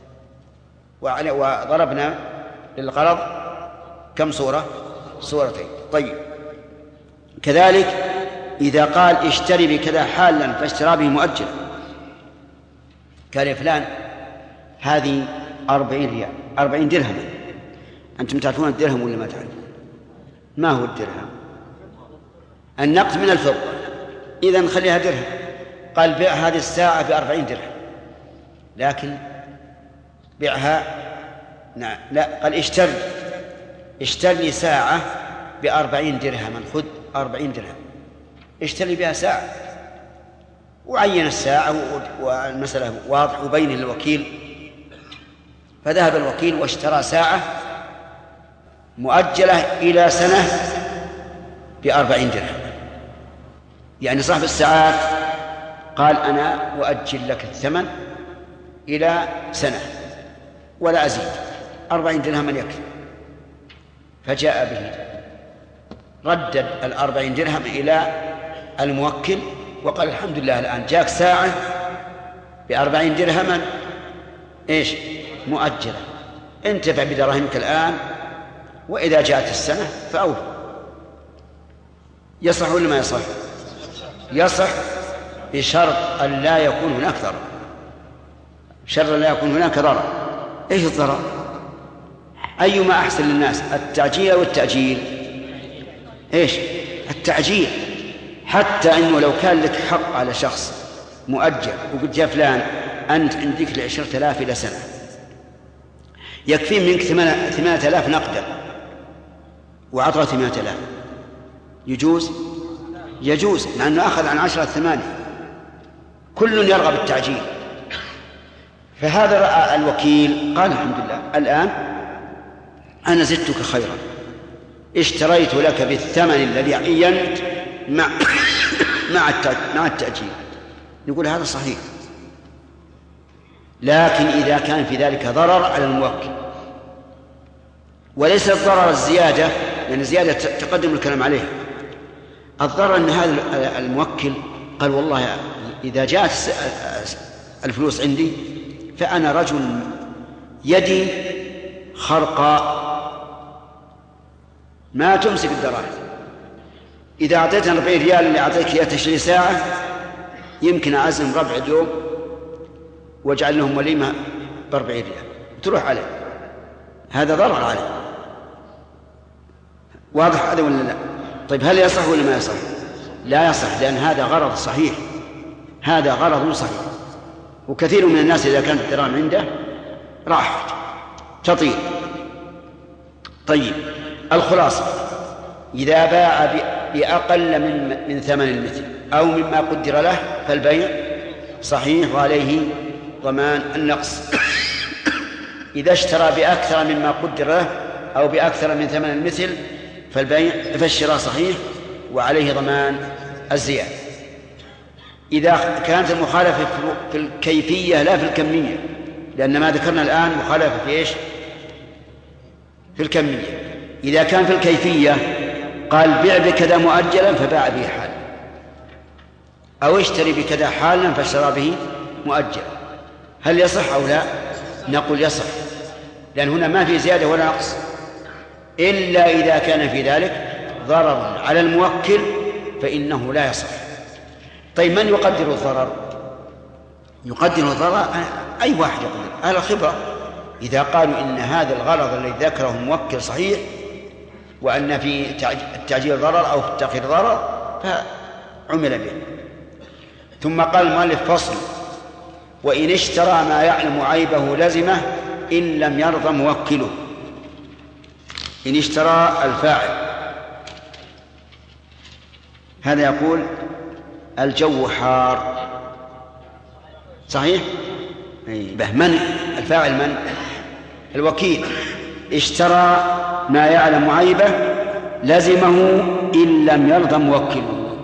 وضربنا للغرض كم صورة؟ صورتين. طيب كذلك إذا قال اشتري بكذا حالا فاشترى به مؤجلا، قال يا فلان هذه 40 ريال 40 درهم، أنتم تعرفون الدرهم ولا ما تعرفون؟ ما هو الدرهم؟ النقد من الفضة، إذن خليها درهم. قال بيع هذه الساعة ب40 درهم، لكن بيعها لا، قال اشتر لي ساعة ب40 درهما، خذ 40 درهم اشتري بها ساعة، وعين الساعة والمسألة واضح وبين للوكيل. فذهب الوكيل واشترى ساعة مؤجلة إلى سنة ب40 درهم، يعني صاحب الساعات قال أنا أؤجل لك الثمن إلى سنة ولا أزيد، 40 درهما يكفي. فجاء به ردد 40 درهم إلى الموكل وقال الحمد لله الآن جاك ساعة ب40 درهما إيش مؤجلة، انتفع بدراهمك الآن، وإذا جاءت السنة فأوف. يصح ولا ما يصح؟ يصح بشرط أن لا يكون هناك ضرر، شرط لا يكون هناك ضرر. إيش الضرر؟ أيما أحسن للناس، التعجيل أو التأجيل؟ إيش التعجيل، حتى أنه لو كان لك حق على شخص مؤجل وقلت يا فلان أنت عندك 10,000 إلى سنة، يكفي منك 8,000 نقدا وعطى 8,000، يجوز لأنه أخذ عن 10 8، كل يرغب التعجيل. فهذا رأى الوكيل قال الحمد لله الآن أنا زدتك خيرا، اشتريت لك بالثمن الذي عينت مع التأجيل. نقول هذا صحيح، لكن إذا كان في ذلك ضرر على الموكل، وليس الضرر الزيادة، لأن الزيادة تقدم الكلام عليها. الضرر أن هذا الموكل قال والله إذا جاءت الفلوس عندي فأنا رجل يدي خرقاء ما تمسك الدراهم، إذا أعطيتنا 40 ريال اللي أعطيك إياه تشتري ساعة يمكن أعزم ربع اليوم واجعل لهم وليمة ب40 ريال تروح عليه، هذا ضرر عليه. واضح هذا ولا لا؟ طيب هل يصح ولا ما يصح؟ لا يصح، لأن هذا غرض صحيح، هذا غرض صحيح. وكثير من الناس إذا كانت الدراهم عنده راحت تطير. طيب الخلاصة إذا باع بأقل من ثمن المثل أو مما قدر له فالبيع صحيح وعليه ضمان النقص. إذا اشترى بأكثر مما قدر له أو بأكثر من ثمن المثل فالشراء صحيح وعليه ضمان الزيادة. إذا كانت المخالفة في الكيفية لا في الكمية، لأن ما ذكرنا الآن مخالفة في إيش؟ في الكمية. إذا كان في الكيفية قال بيع بكذا مؤجلا فباع به حالا، أو اشتري بكذا حالا فاشترى به مؤجلا، هل يصح أو لا؟ نقول يصح، لأن هنا ما في زيادة ولا نقص، إلا إذا كان في ذلك ضرر على الموكل فإنه لا يصح. طيب من يقدر الضرر؟ يقدر الضرر أي واحد يقدر، أهل الخبرة. إذا قالوا إن هذا الغرض الذي ذكره الموكل صحيح وأن في التعجيل ضرر أو في التأخير ضرر فعمل به. ثم قال المؤلف فصل: وإن اشترى ما يعلم عيبه لزمه إن لم يرضى موكله. إن اشترى الفاعل، هذا يقول الجو حار صحيح؟ من الفاعل؟ من الوكيل اشترى ما يعلم عيبه لزمه إن لم يرضى موكله،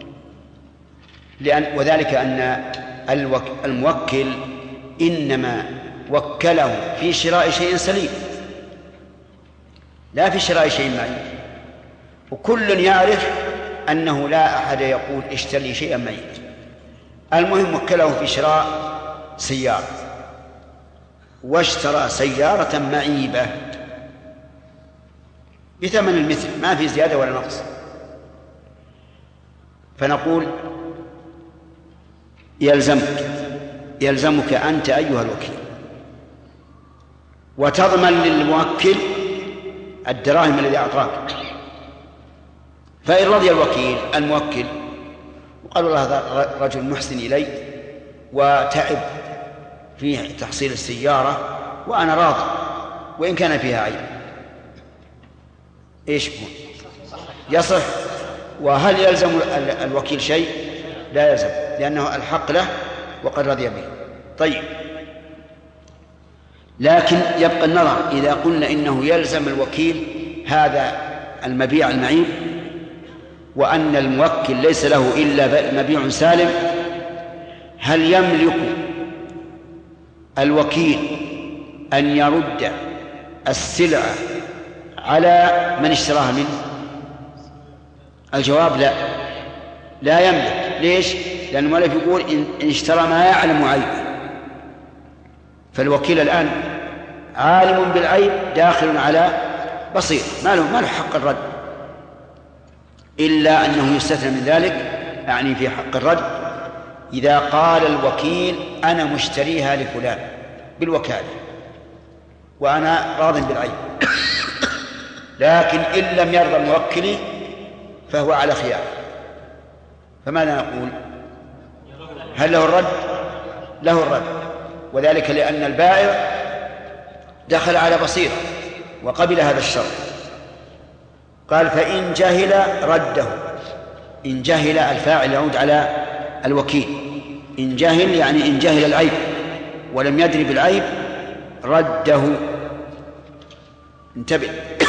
وذلك أن الموكل إنما وكله في شراء شيء سليم لا في شراء شيء معيب، وكل يعرف أنه لا أحد يقول اشتري شيئا معيب. المهم وكله في شراء سيارة، واشترى سيارة معيبة بثمن المثل ما في زيادة ولا نقص، فنقول يلزمك أنت أيها الوكيل وتضمن للموكل الدراهم الذي أعطاك. فإن رضي الموكل وقال والله هذا رجل محسن إلي وتعب في تحصيل السيارة وأنا راضي وإن كان فيها عيب، إيش يصح؟ وهل يلزم الوكيل شيء؟ لا يلزم، لأنه الحق له وقد رضي به. طيب، لكن يبقى النظر إذا قلنا إنه يلزم الوكيل هذا المبيع المعيب وأن الموكل ليس له إلا مبيع سالم، هل يملك الوكيل أن يرد السلعة على من اشتراها منه؟ الجواب لا يملك. ليش؟ لأن المؤلف يقول إن اشترى ما يعلم عيبه، فالوكيل الآن عالم بالعيب داخل على بصير، ما له حق الرد، إلا أنه يستثنى من ذلك، يعني في حق الرد إذا قال الوكيل أنا مشتريها لفلان بالوكالة وأنا راض بالعيب، لكن إن لم يرضى موكلي فهو على خيار. فماذا نقول؟ هل له الرد؟ له الرد، وذلك لأن البائع دخل على بصيرة وقبل هذا الشرط. قال فإن جهل رده. إن جهل الفاعل يعود على الوكيل، إن جهل يعني إن جهل العيب ولم يدري بالعيب رده. انتبه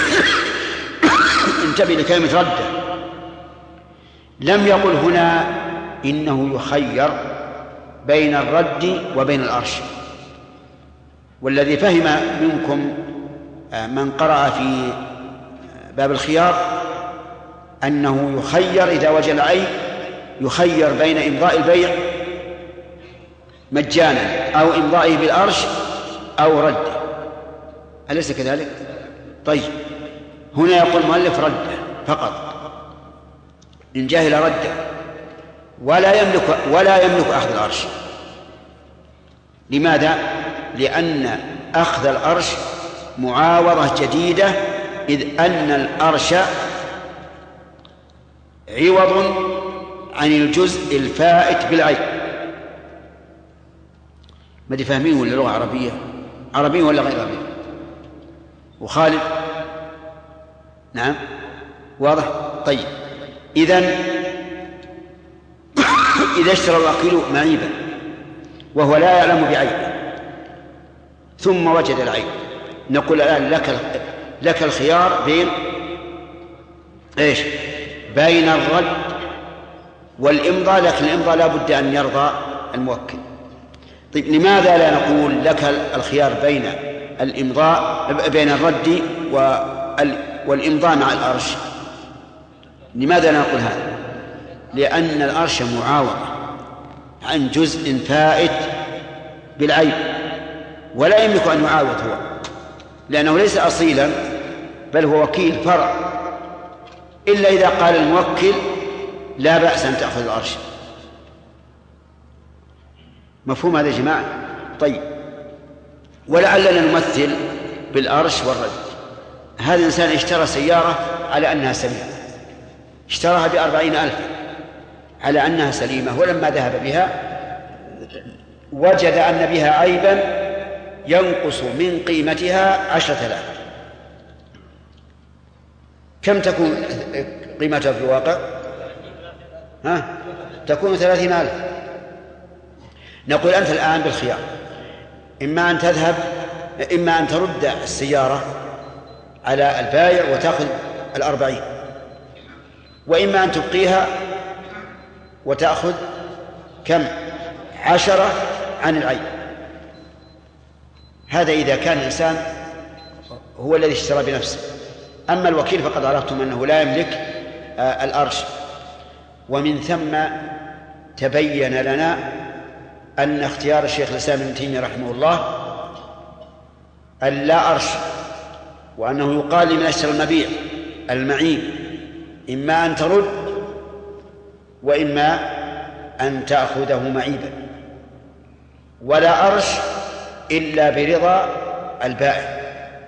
انتبه لكلمة رده. لم يقل هنا إنه يخير بين الرد وبين الأرش، والذي فهم منكم من قرأ في باب الخيار أنه يخير إذا وجد العيب، يخير بين إمضاء البيع مجانا أو إمضائه بالأرش أو رده، أليس كذلك؟ طيب، هنا يقول المؤلف رده فقط، إن جهل رده، ولا يملك أخذ الأرش. لماذا؟ لأن أخذ الأرش معاوضة جديدة، إذ أن الأرش عوض عن الجزء الفائت بالعيب. ما دي فاهمين ولا لغة عربية ولا غير عربية؟ وخالد نعم واضح. طيب، إذا اشترى الوكيل معيبا وهو لا يعلم بعيبه ثم وجد العيب، نقول الآن لك الخيار بين ايش؟ بين الرد والإمضاء، لكن الإمضاء لا بد أن يرضى الموكل. طيب، لماذا لا نقول لك الخيار بين الإمضاء بين الرد والإمضاء مع الأرش؟ لماذا لا نقول هذا؟ لأن الأرش معاوضة عن جزء فائت بالعيب، ولا يملك أن يعاوض هو، لأنه ليس أصيلا بل هو وكيل فرع، إلا إذا قال الموكل لا بأس أن تأخذ الأرش. مفهوم هذا يا جماعة؟ طيب، ولعلنا نمثل بالأرش والرد. هذا الإنسان اشترى سيارة على أنها سليمة، اشتراها ب40,000 على أنها سليمة، ولما ذهب بها وجد أن بها عيبا ينقص من قيمتها 10,000. كم تكون قيمتها في الواقع؟ تكون 30,000. نقول أنت الآن بالخيار، إما أن تذهب، إما أن ترد السيارة على البائع وتأخذ 40، وإما أن تبقيها وتأخذ كم؟ 10 عن العين. هذا إذا كان الإنسان هو الذي اشترى بنفسه. أما الوكيل فقد عرفتم أنه لا يملك الأرش. ومن ثم تبين لنا أن اختيار الشيخ الإسلام ابن تيمية رحمه الله أن لا أرش، وأنه يقال لمن اشترى المبيع المعيب إما أن ترد وإما أن تأخذه معيبا، ولا أرش إلا برضا البائع.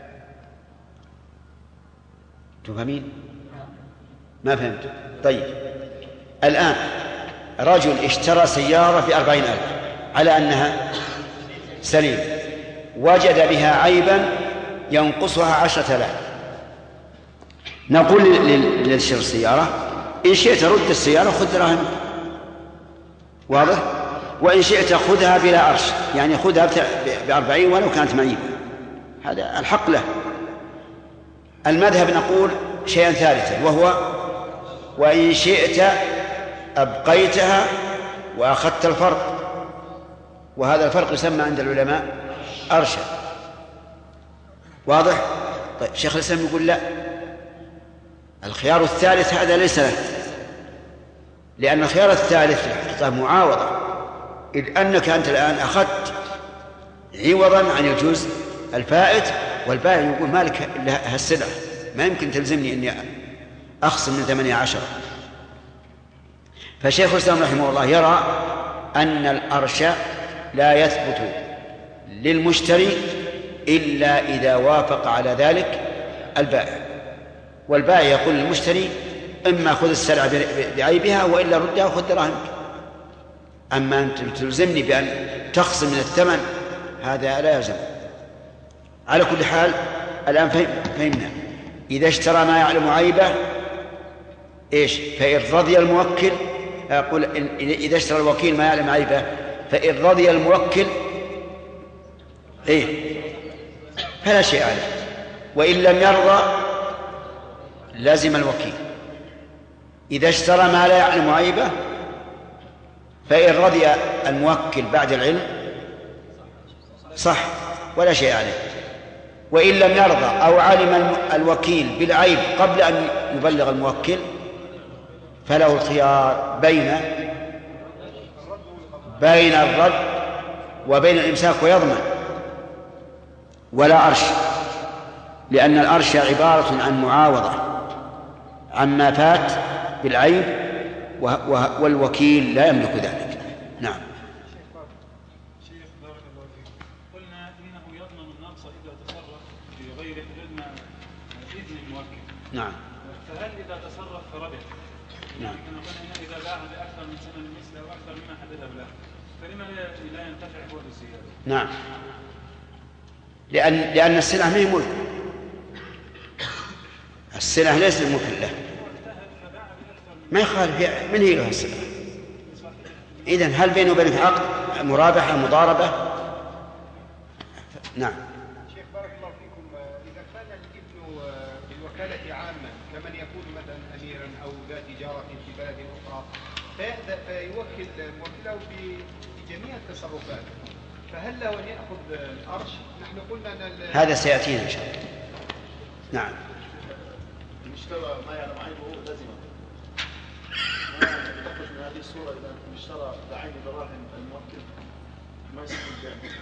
تفهمين؟ ما فهمت؟ طيب، الآن رجل اشترى سيارة ب40,000 على أنها سليم، وجد بها عيبا ينقصها 10,000. نقول للشر السيارة إن شئت رد السيارة خذ دراهم، واضح؟ وإن شئت خذها بلا أرش، يعني خذها ب40 ولو كانت معيبة، هذا الحق له. المذهب نقول شيئا ثالثا، وهو وإن شئت أبقيتها وأخذت الفرق، وهذا الفرق يسمى عند العلماء أرشا. واضح؟ طيب، شيخ الإسلام يقول لا، الخيار الثالث هذا ليس له، لأن الخيار الثالث في الحقيقة معاوضة، إذ أنك أنت الآن أخذت عوضا عن الجزء الفائت، والبائع يقول مالك هالسلعة، ما يمكن تلزمني أني أخصم من 18. فشيخ الإسلام رحمه الله يرى أن الأرش لا يثبت للمشتري إلا إذا وافق على ذلك البائع، والبائع يقول للمشتري إما خذ السلعة بعيبها وإلا ردها وخذ دراهمك. أما أن تلزمني بأن تخصم من الثمن هذا لا يلزم. على كل حال الآن فهمنا، إذا اشترى ما يعلم عيبه إيش؟ فإن رضي الموكل، أقول إذا اشترى الوكيل ما يعلم عيبه فإن رضي الموكل إيه فلا شيء عليه، وإن لم يرضى لازم الوكيل. إذا اشترى ما لا يعلم عيبه فإن رضي الموكل بعد العلم صح ولا شيء عليه، وإن لم يرضى أو علم الوكيل بالعيب قبل أن يبلغ الموكل فله الخيار بين الرد وبين الإمساك ويضمن، ولا أرش، لأن الأرش عبارة عن معاوضة عما فات بالعيب، والوكيل لا يملك ذلك. نعم. شيخ بارك الله فيك، قلنا إنه يضمن النقص إذا تصرف في غير إذن الموكل. نعم. فهل إذا تصرف فربح؟ نعم. كما قلنا إذا باع بأكثر من ثمن مثله أو أكثر مما حدده له، فلما لا ينتفع هو بالزيادة؟ نعم، لأن السلعة ما هي ملك، السلعة ليس الملك له، ما يخالف من هي له السلعة. إذن هل بينه وبينك عقد مرابحة مضاربة؟ نعم. شيخ بارك الله فيكم، إذا كان الابن بالوكالة عامة كمن يكون مثلا أميرا أو ذا تجارة في بلد أخرى فيوكل موكله بجميع التصرفات، فهل له أن يأخذ الأرش؟ نحن قلنا أن هذا سيأتينا إن شاء الله. نعم. اشترى ما يعلم عيبه لازمه، ما تخرج من هذه الصورة إذا اشترى بعين دراهم الموكل ما يصير الجامع.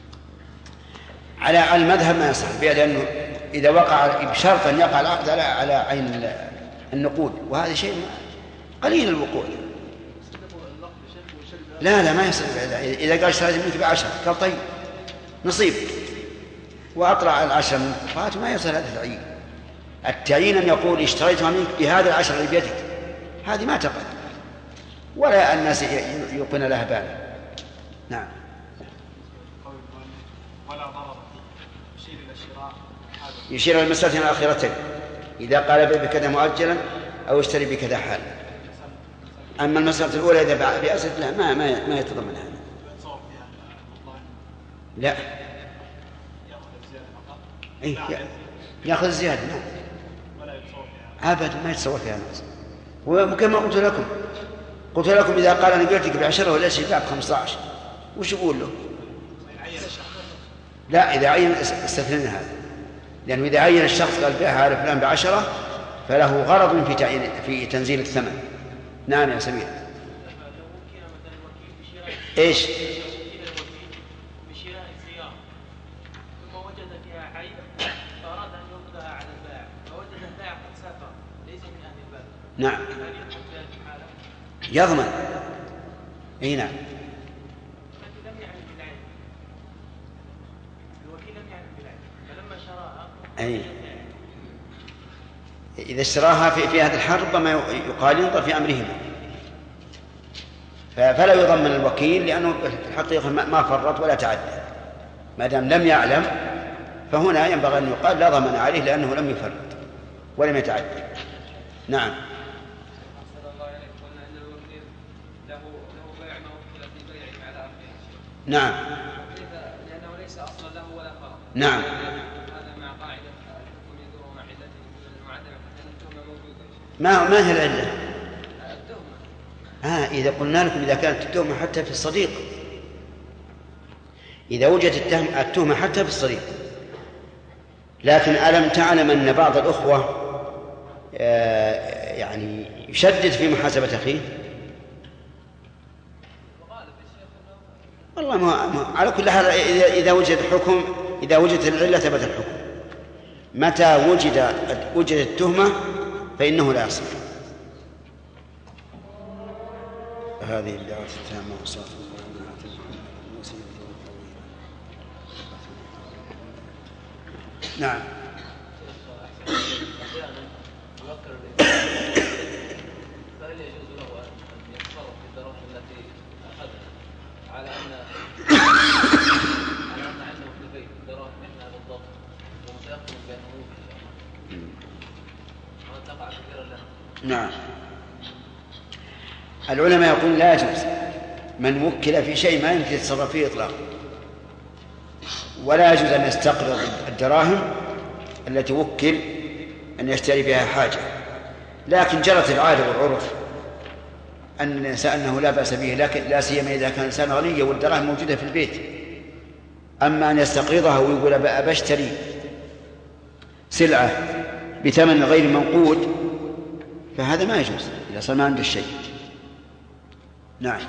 على المذهب ما يصح، لأنه إذا وقع بشرط أن يقع العقد على عين النقود، وهذا شيء قليل الوقوع. لا ما يصير. إذا قال اشتريت منك ب10 قال طيب نصيب وأطلع ال10 من الكفات، ما يصير هذا التعيين. التعيين أن يقول اشتريتها منك بهذا ال10 اللي بيدك، هذه ما تقل ولا الناس يلقون لها بالا. نعم. ولا ضرر يشير إلى الشراء، يشير إلى المسألتين الأخيرتين، إذا قال بيع بكذا مؤجلا أو اشتري بكذا حال. أما المسألة الأولى إذا باع بأسد لا ما يتضمن هذا. لا إيه يأخذ الزيادة نعم أبدا ما يتصور فيها الناس. وكما قلت لكم إذا قال أنا بعتك ب10 ولا شيء ب15 وش يقول له؟ لا إذا عين استثنى هذا، لأنه إذا عين الشخص قال بيعها على فلان ب10 فله غرض في تنزيل الثمن. نعم يا سمير. إيش؟ بشراء السيارة ثم وجد فيها عيب فأراد أن ينقذها على البائع فوجد البائع قد سافر ليس من أهل البلد. نعم. هل يدخل في هذه الحالة؟ يضمن. أي نعم. التي لم يعلم بالعيب. الوكيل لم يعلم بالعيب فلما شراها. أي. إذا اشتراها في هذا الحال ربما يقال ينظر في أمرهما، فلا يضمن الوكيل لأنه في الحقيقة ما فرط ولا تعدى. ما دام لم يعلم فهنا ينبغي أن يقال لا ضمن عليه لأنه لم يفرط ولم يتعدى. نعم. نعم. لأنه ليس أصلا له ولا فرع. نعم. هذا مع قاعدة الحكم يدور مع علته المعدمة حتى التهمة موجودة. ما هي العلة؟ التهمة. إذا قلنا لكم إذا كانت التهمة حتى في الصديق، إذا وجدت التهمة حتى في الصديق. لكن ألم تعلم أن بعض الأخوة يعني يشدد في محاسبة أخيه؟ والله ما على كل حال إذا وجد حكم، إذا وجدت العلة ثبت الحكم. متى وجدت التهمة فإنه لا يصح. هذه الدعوة التامة والصلاة نعم. فهل يجوز له أن يتصرف في الدراهم التي أخذها على أن عنده في البيت دراهم منها بالضبط ومتيقن بأنه يوفي وأن تقع كثيرا له؟ نعم. العلماء يقولون لا يجوز من وكل في شيء ما يمكن يتصرف فيه إطلاقا، ولا يجوز أن يستقرض الدراهم التي وكل أن يشتري بها حاجة. لكن جرت العادة والعرف أن الإنسان أنه لا بأس به، لكن لا سيما إذا كان الإنسان غنيا والدراهم موجودة في البيت. أما أن يستقرضها ويقول بشتري سلعة بثمن غير منقود فهذا ما يجوز إذا صار ما عنده الشيء. نعم.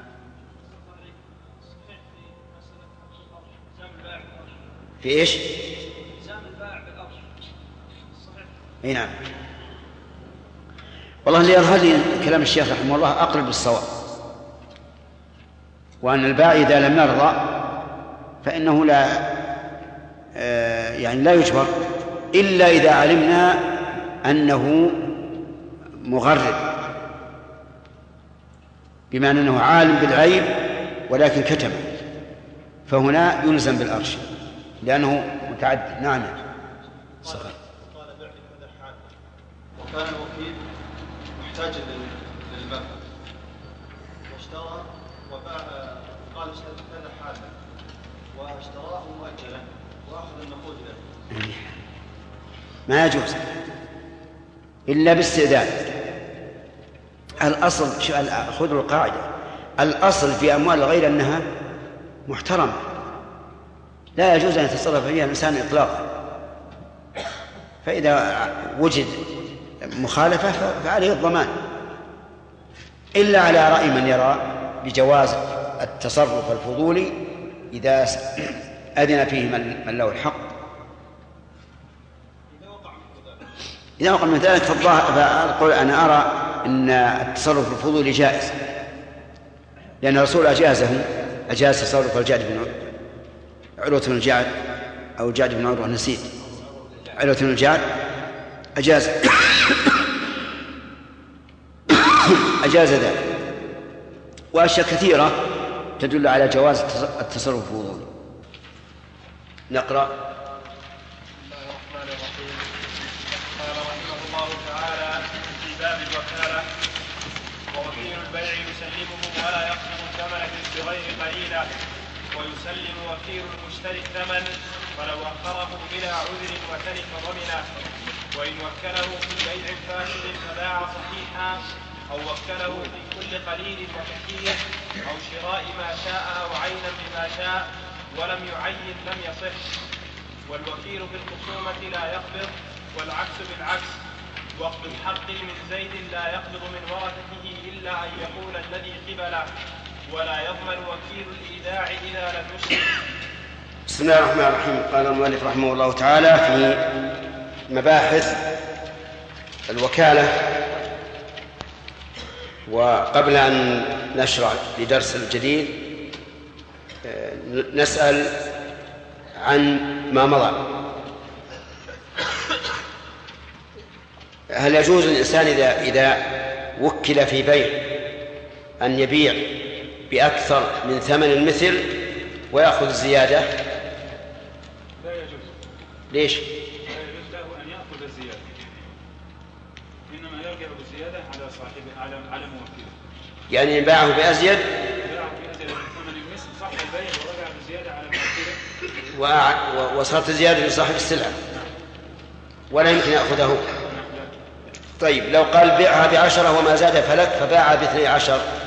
في إيش؟ أي نعم. والله اللي يظهر لي كلام الشيخ رحمه الله أقرب للصواب، وأن البائع إذا لم يرضى فإنه لا يعني لا يجبر إلا إذا علمنا أنه مغرر، بما أنه عالم بالعيب ولكن كتمه، فهنا يلزم بالأرش لأنه متعدد. نعم. صحيح. وكان الوكيل محتاجا للمال واشترى وباع، قال اشتريت كذا حالا واشتراه مؤجلا واخذ النقود له. ما يجوز إلا باستئذان. الأصل خذوا القاعدة، الأصل في أموال الغير أنها محترمة، لا يجوز أن يتصرف فيها الإنسان إطلاقا. فإذا وجد مخالفة فعليه الضمان، إلا على رأي من يرى بجواز التصرف الفضولي إذا أذن فيه من له الحق. إذا وقع من ذلك فأقول أنا أرى أن التصرف الفضولي جائز، لأن الرسول أجاز تصرف الجعد بن عروة بن الجعد أو الجعد بن عروة نسيت، عروة بن الجعد أجاز ذلك، وأشياء كثيرة تدل على جواز التصرف الفضولي. نقرأ. بسم الله الرحمن الرحيم. قال رحمه الله تعالى في باب الوكالة: ووكيل البيع يسلمه ولا يقبض الثمن بغير قليلة ويسلم وكيل المشتري الثمن ولو أخره بلا عذر وتلف ضمنه. وإن وكله في بيع فاسد فباع صحيحا أو وكله في كل قليل وكثير أو شراء ما شاء أو عينا بما شاء ولم يعين لم يصح. والوكيل في الخصومة لا يقبض والعكس بالعكس. وقت الحق من زيد لا يقبض من ورثته إلا أن يقول الذي قبله ولا يضمن وكيل الإيداع إذا لم يسلم. بسم الله الرحمن الرحيم. قال المؤلف رحمه الله تعالى في مباحث الوكالة. وقبل أن نشرع لدرس الجديد نسأل عن ما مضى. هل يجوز للإنسان إذا وكل في بيع أن يبيع بأكثر من ثمن المثل ويأخذ الزيادة؟ لا يجوز. ليش؟ لا يجوز له أن يأخذ الزيادة، إنما يرجع بالزيادة على صاحبه على موكله. يعني باعه بأزيد من ثمن المثل صح البيع ورجع بالزيادة على موكله وصارت الزيادة لصاحب السلعة ولا يمكن يأخذه. طيب لو قال بيعها ب10 وما زاد فلك فباعها ب12 فإنه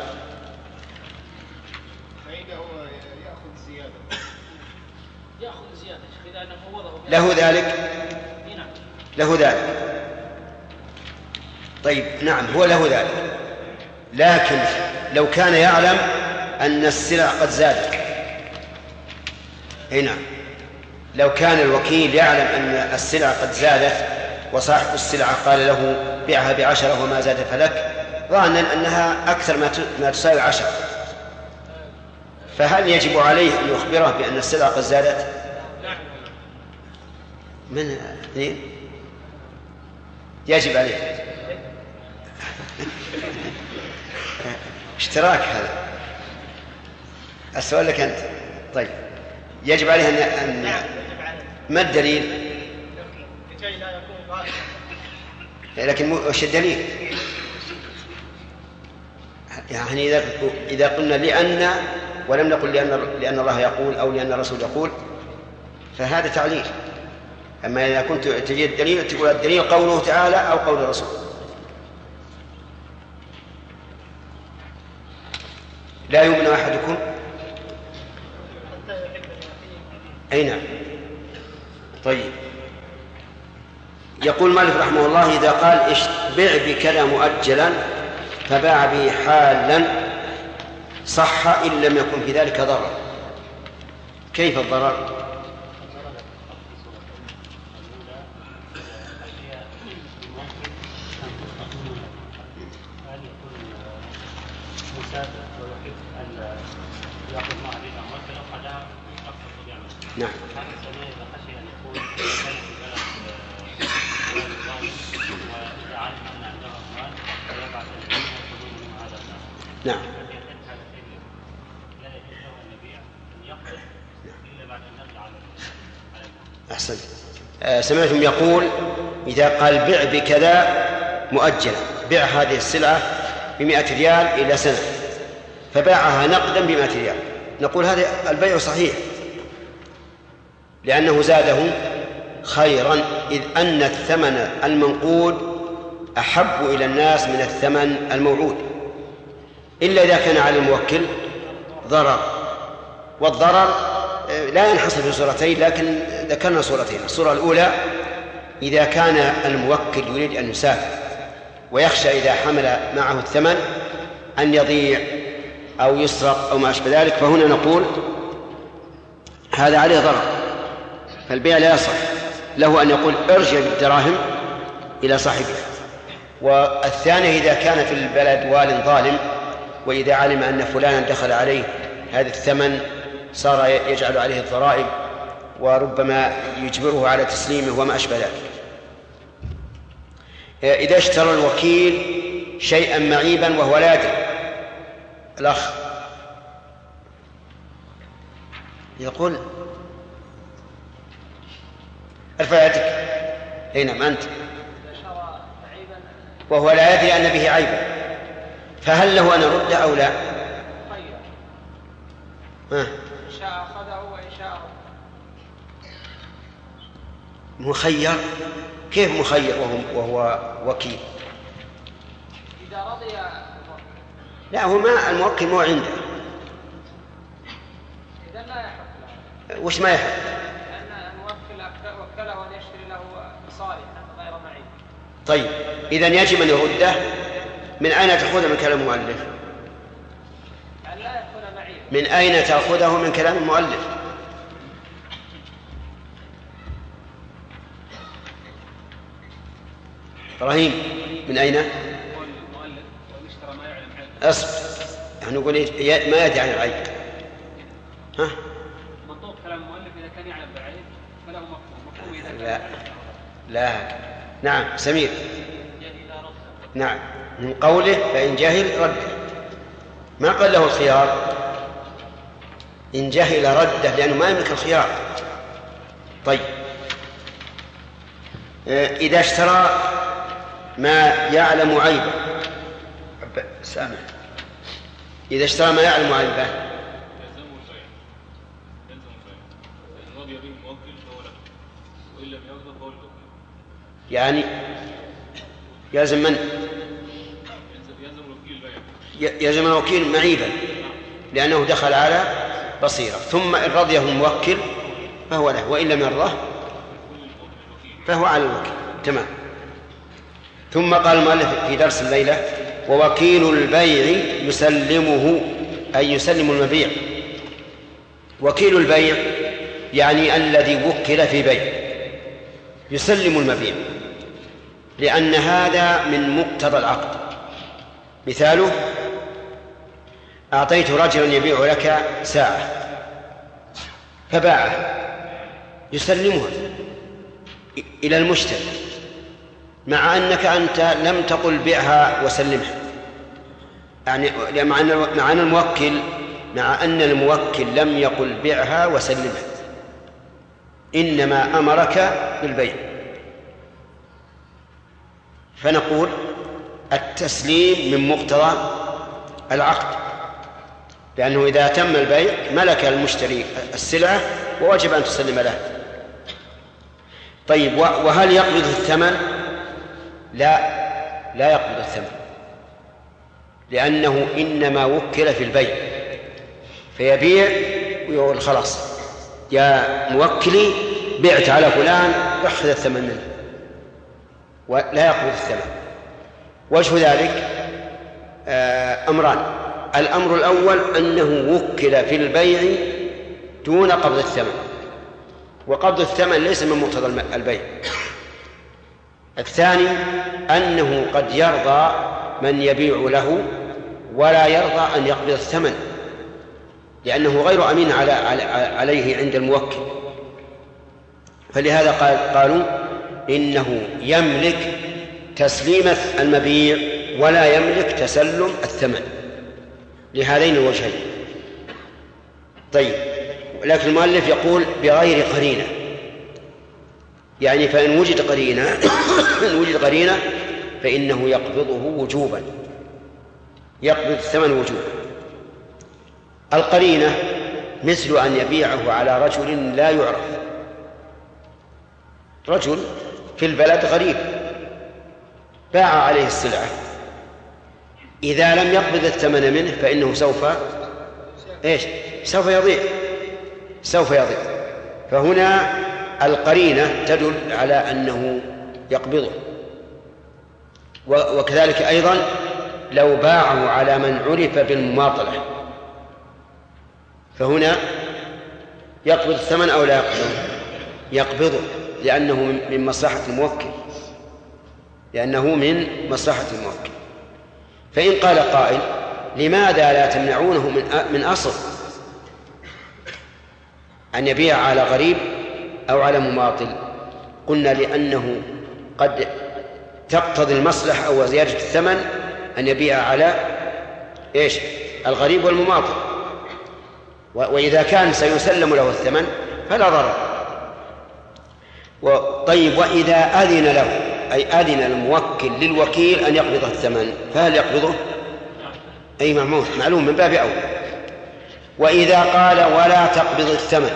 يأخذ الزيادة. يأخذ زيادة إذا أنه فوضه له ذلك. له ذلك. طيب نعم هو له ذلك، لكن لو كان يعلم أن السلع قد زادت. أي نعم، لو كان الوكيل يعلم أن السلع قد زادت وصاحب السلعة قال له بيعها ب10 وما زاد فلك ظانا أنها أكثر ما تساوي 10، فهل يجب عليه أن يخبره بأن السلعة قد زادت؟ من اثنين يجب عليه. اشتراك هذا السؤال لك أنت. طيب يجب عليه أن ما الدليل؟ لكن وش الدليل؟ يعني إذا قلنا لأن ولم نقل لأن الله يقول أو لأن الرسول يقول فهذا تعليل. أما إذا كنت تجد الدليل تقول الدليل قوله تعالى أو قول الرسول. لا يؤمن أحدكم. أي نعم. طيب يقول مالك رحمه الله إذا قال بع بكذا مؤجلا فباع به حالا صح إن لم يكن في ذلك ضرر. كيف الضرر؟ نعم. نعم. أحسن. سمعتم يقول إذا قال بع بكذا مؤجلا، بع هذه السلعة ب100 ريال إلى سنة فباعها نقدا ب100 ريال، نقول هذا البيع صحيح لأنه زاده خيرا، إذ أن الثمن المنقود أحب إلى الناس من الثمن الموعود، إلا إذا كان على الموكل ضرر. والضرر لا ينحصر في صورتين، لكن ذكرنا صورتين. الصورة الأولى إذا كان الموكل يريد أن يسافر ويخشى إذا حمل معه الثمن أن يضيع أو يسرق أو ما أشبه ذلك، فهنا نقول هذا عليه ضرر فالبيع لا يصح، له أن يقول ارجع بالدراهم إلى صاحبها. والثانية إذا كان في البلد وال ظالم وإذا علم أن فلانا دخل عليه هذا الثمن صار يجعل عليه الضرائب وربما يجبره على تسليمه وما أشبه ذلك. إذا اشترى الوكيل شيئا معيبا وهو لا يدري، الأخ يقول ارفع يدك. أي نعم أنت. وهو لا يدري أن به عيبا، فهل له أن يرد أو لا؟ إن شاء أخذه وإن شاء رد. مخير؟ كيف مخير وهو وكيل؟ إذا رضي. لا، هو ما الموكل مو عنده. إذا لا يحق له. وش ما يحق؟ لأن الموكل وكله أن يشتري له صالحا غير معين. طيب إذن يجب أن يرده. من أين تأخذه من كلام المؤلف؟ أن لا يكون معين. من أين تأخذه من كلام المؤلف؟ إبراهيم، من أين؟ أصبر، نحن نقول ما يدعي عن العيب. ها؟ منطوق كلام المؤلف إذا كان يعلم بالعيب فله مفهوم إذا كان. لا لا. نعم سمير. نعم، من قوله فإن جهل رده، ما قال له الخيار. إن جهل رده لأنه ما يملك الخيار. طيب إذا اشترى ما يعلم عيبه، سامع، إذا اشترى ما يعلم عيبه يعني يلزم من؟ يلزم الوكيل معيبا لأنه دخل على بصيرة. ثم إن رضيه الموكل فهو له، وإن لم يرضه فهو على الوكيل. تمام. ثم قال المؤلف في درس الليلة: ووكيل البيع يسلمه، أي يسلم المبيع. وكيل البيع يعني الذي وكل في بيع يسلم المبيع، لأن هذا من مقتضى العقد. مثاله: أعطيت رجلا يبيع لك ساعة فباعه، يسلمها إلى المشتري، مع أنك أنت لم تقل بيعها وسلمها. يعني مع أن الموكل لم يقل بيعها وسلمها، إنما أمرك بالبيع. فنقول التسليم من مقتضى العقد، لأنه إذا تم البيع ملك المشتري السلعة ووجب أن تسلم له. طيب، وهل يقبض الثمن؟ لا يقبض الثمن، لأنه إنما وكل في البيع، فيبيع ويقول خلاص يا موكلي بعت على فلان أخذ الثمن منه، ولا يقبض الثمن. وجه ذلك أمران: الأمر الأول أنه وكل في البيع دون قبض الثمن، وقبض الثمن ليس من مقتضى البيع. الثاني أنه قد يرضى من يبيع له ولا يرضى أن يقبض الثمن، لأنه غير أمين عليه عند الموكل. فلهذا قالوا إنه يملك تسليم المبيع ولا يملك تسلم الثمن، لهذين الوجهين. طيب، لكن المؤلف يقول بغير قرينة، يعني فإن وجد قرينة فإنه يقبضه وجوبا، يقبض الثمن وجوبا. القرينة مثل أن يبيعه على رجل لا يعرف، رجل في البلد غريب باع عليه السلعة، إذا لم يقبض الثمن منه فإنه سوف يضيع. فهنا القرينة تدل على أنه يقبضه. وكذلك أيضا لو باعه على من عرف بالمماطلة فهنا يقبض الثمن أو لا يقبضه، لأنه من مصلحة الموكل. فإن قال قائل: لماذا لا تمنعونه من أصل أن يبيع على غريب أو على مماطل؟ قلنا لأنه قد تقتضي المصلحة أو زيادة الثمن أن يبيع على الغريب والمماطل، وإذا كان سيسلم له الثمن فلا ضرر. طيب، وإذا أذن له، أي أذن الموكل للوكيل أن يقبض الثمن، فهل يقبضه؟ أي معلوم من باب أولى. وإذا قال ولا تقبض الثمن،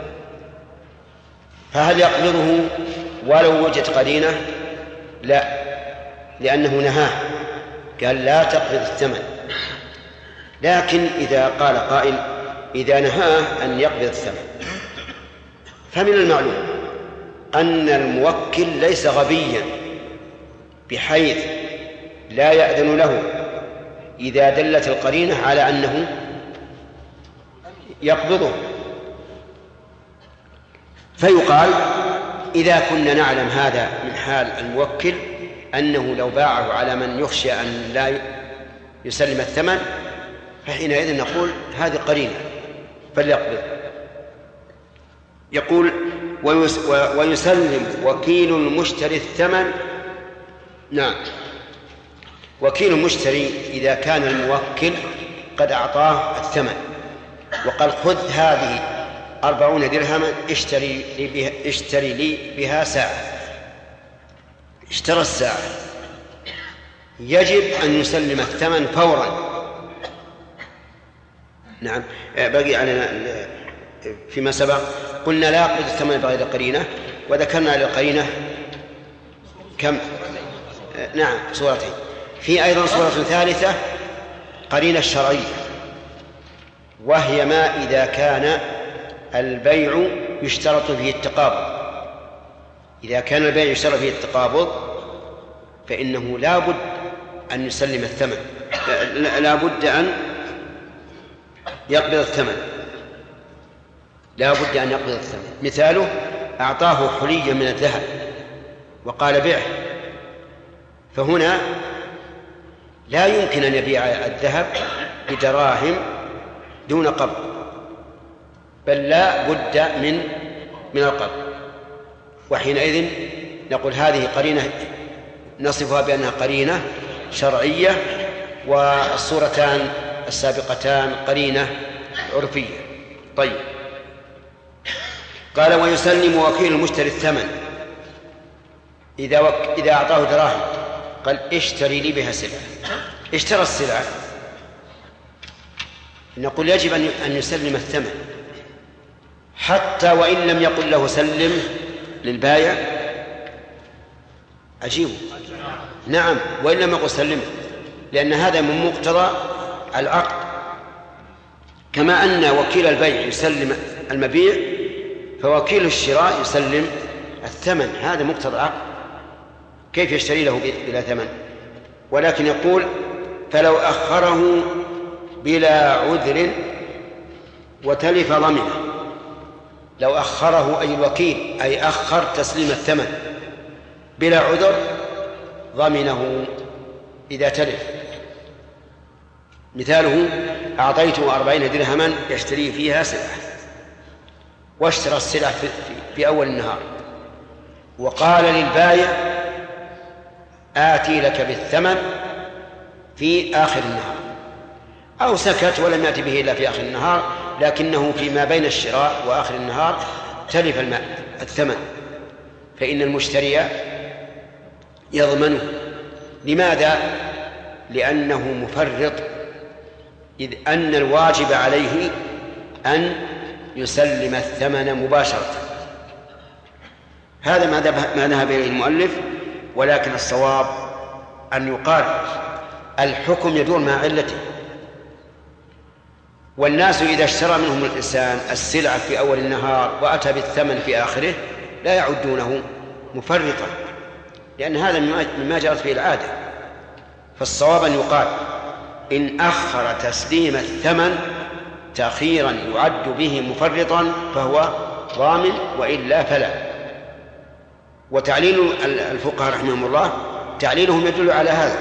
فهل يقبضه ولو وجد قرينة؟ لا، لأنه نهاه، قال لا تقبض الثمن. لكن إذا قال قائل إذا نهاه أن يقبض الثمن، فمن المعلوم أن الموكل ليس غبيا بحيث لا يأذن له إذا دلت القرينة على أنه يقبضه. فيقال إذا كنا نعلم هذا من حال الموكل أنه لو باعه على من يخشى أن لا يسلم الثمن، فحينئذ نقول هذه قرينة فليقبض. يقول ويسلم وكيل المشتري الثمن. نعم، وكيل المشتري إذا كان الموكل قد أعطاه الثمن وقال خذ هذه 40 درهما اشتري لي بها ساعة، اشترى الساعة، يجب أن يسلم الثمن فورا. نعم، بقي علينا فيما سبق قلنا لا يقبض الثمن بغير قرينة، وذكرنا للقرينة كم؟ نعم، صورتين. في أيضا صورة ثالثة قرينة الشرعية، وهي ما إذا كان البيع يشترط فيه التقابض. إذا كان البيع يشترط فيه التقابض فإنه لا بد أن يسلم الثمن، لا بد أن يقبض الثمن، لا بد أن يقبض الثمن. مثاله أعطاه حليا من الذهب وقال بيعه، فهنا لا يمكن أن يبيع الذهب بدراهم دون قبض، بل لا بد من القبض. وحينئذ نقول هذه قرينة نصفها بأنها قرينة شرعية، والصورتان السابقتان قرينة عرفية. طيب، قال ويسلم وكيل المشتري الثمن إذا أعطاه دراهم قال اشتري لي بها سلعة، اشترى السلعة، نقول يجب أن يسلم الثمن حتى وإن لم يقل له سلم للبائع. عجيب. نعم، وإن لم يقل سلم، لأن هذا من مقتضى العقد. كما أن وكيل البيع يسلم المبيع، فوكيل الشراء يسلم الثمن، هذا مقتضى العقد. كيف يشتري له بلا ثمن؟ ولكن يقول فلو أخره بلا عذر وتلف ضمنه. لو أخره أي الوكيل أي أخر تسليم الثمن بلا عذر ضمنه إذا تلف. مثاله أعطيته 40 درهما يشتري فيها سلعة، واشترى السلعة في أول النهار، وقال للبائع آتي لك بالثمن في آخر النهار، أو سكت ولم يأتي به إلا في آخر النهار، لكنه فيما بين الشراء وآخر النهار تلف الثمن، فإن المشتري يضمنه. لماذا؟ لأنه مفرط، إذ أن الواجب عليه أن يسلم الثمن مباشرة. هذا ما ذهب إليه المؤلف، ولكن الصواب أن يقال الحكم يدور مع علته. والناس إذا اشترى منهم الإنسان السلعة في أول النهار وأتى بالثمن في آخره لا يعدونه مفرطا، لأن هذا مما جرت به العادة. فالصواب أن يقال إن أخر تسليم الثمن تأخيرا يعد به مفرطا فهو ضامن، وإلا فلا. وتعليل الفقهاء رحمهم الله تعليلهم يدل على هذا،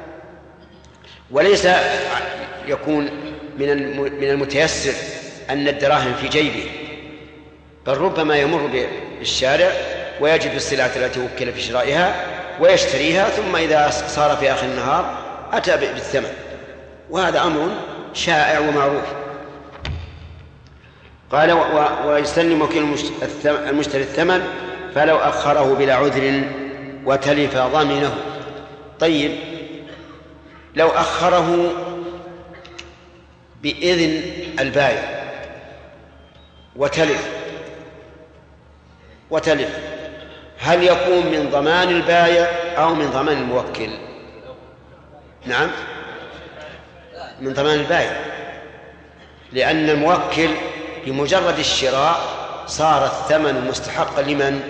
وليس يكون من المتيسر أن الدراهم في جيبه، بل ربما يمر بالشارع ويجد السلعة التي وكل في شرائها ويشتريها، ثم إذا صار في آخر النهار أتى بالثمن، وهذا أمر شائع ومعروف. قال ويسلم وكيل المشتري الثمن فلو أخره بلا عذر وتلف ضمنه. طيب، لو أخره بإذن البائع وتلف هل يكون من ضمان البائع أو من ضمان الموكل؟ نعم، من ضمان البائع، لأن الموكل بمجرد الشراء صار الثمن مستحقا لمن؟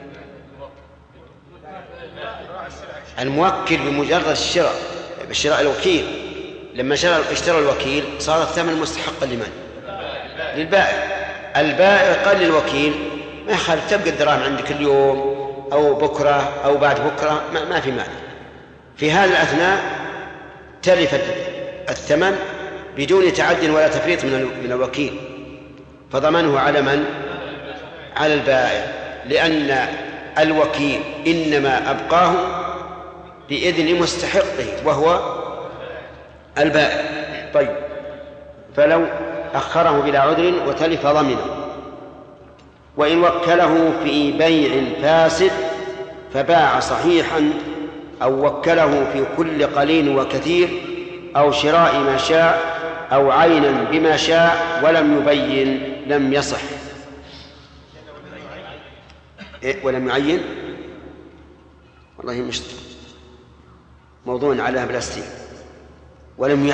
الموكل بمجرد الشراء الوكيل لما اشترى الوكيل صار الثمن مستحقا لمن؟ للبائع. البائع قال للوكيل ما يخالف تبقى الدراهم عندك اليوم أو بكرة أو بعد بكرة، ما في مانع. في هذا الأثناء تلف الثمن بدون تعد ولا تفريط من الوكيل، فضمنه على من؟ على البائع، لأن الوكيل إنما أبقاه بإذن مستحقه وهو البائع. طيب، فلو أخره بلا عذر وتلف ضمنه. وإن وكله في بيع فاسد فباع صحيحا أو وكله في كل قليل وكثير أو شراء ما شاء أو عينا بما شاء ولم يبين لم يصح. ولم يعين، والله مش موضوع عليها بلاستيك. ولم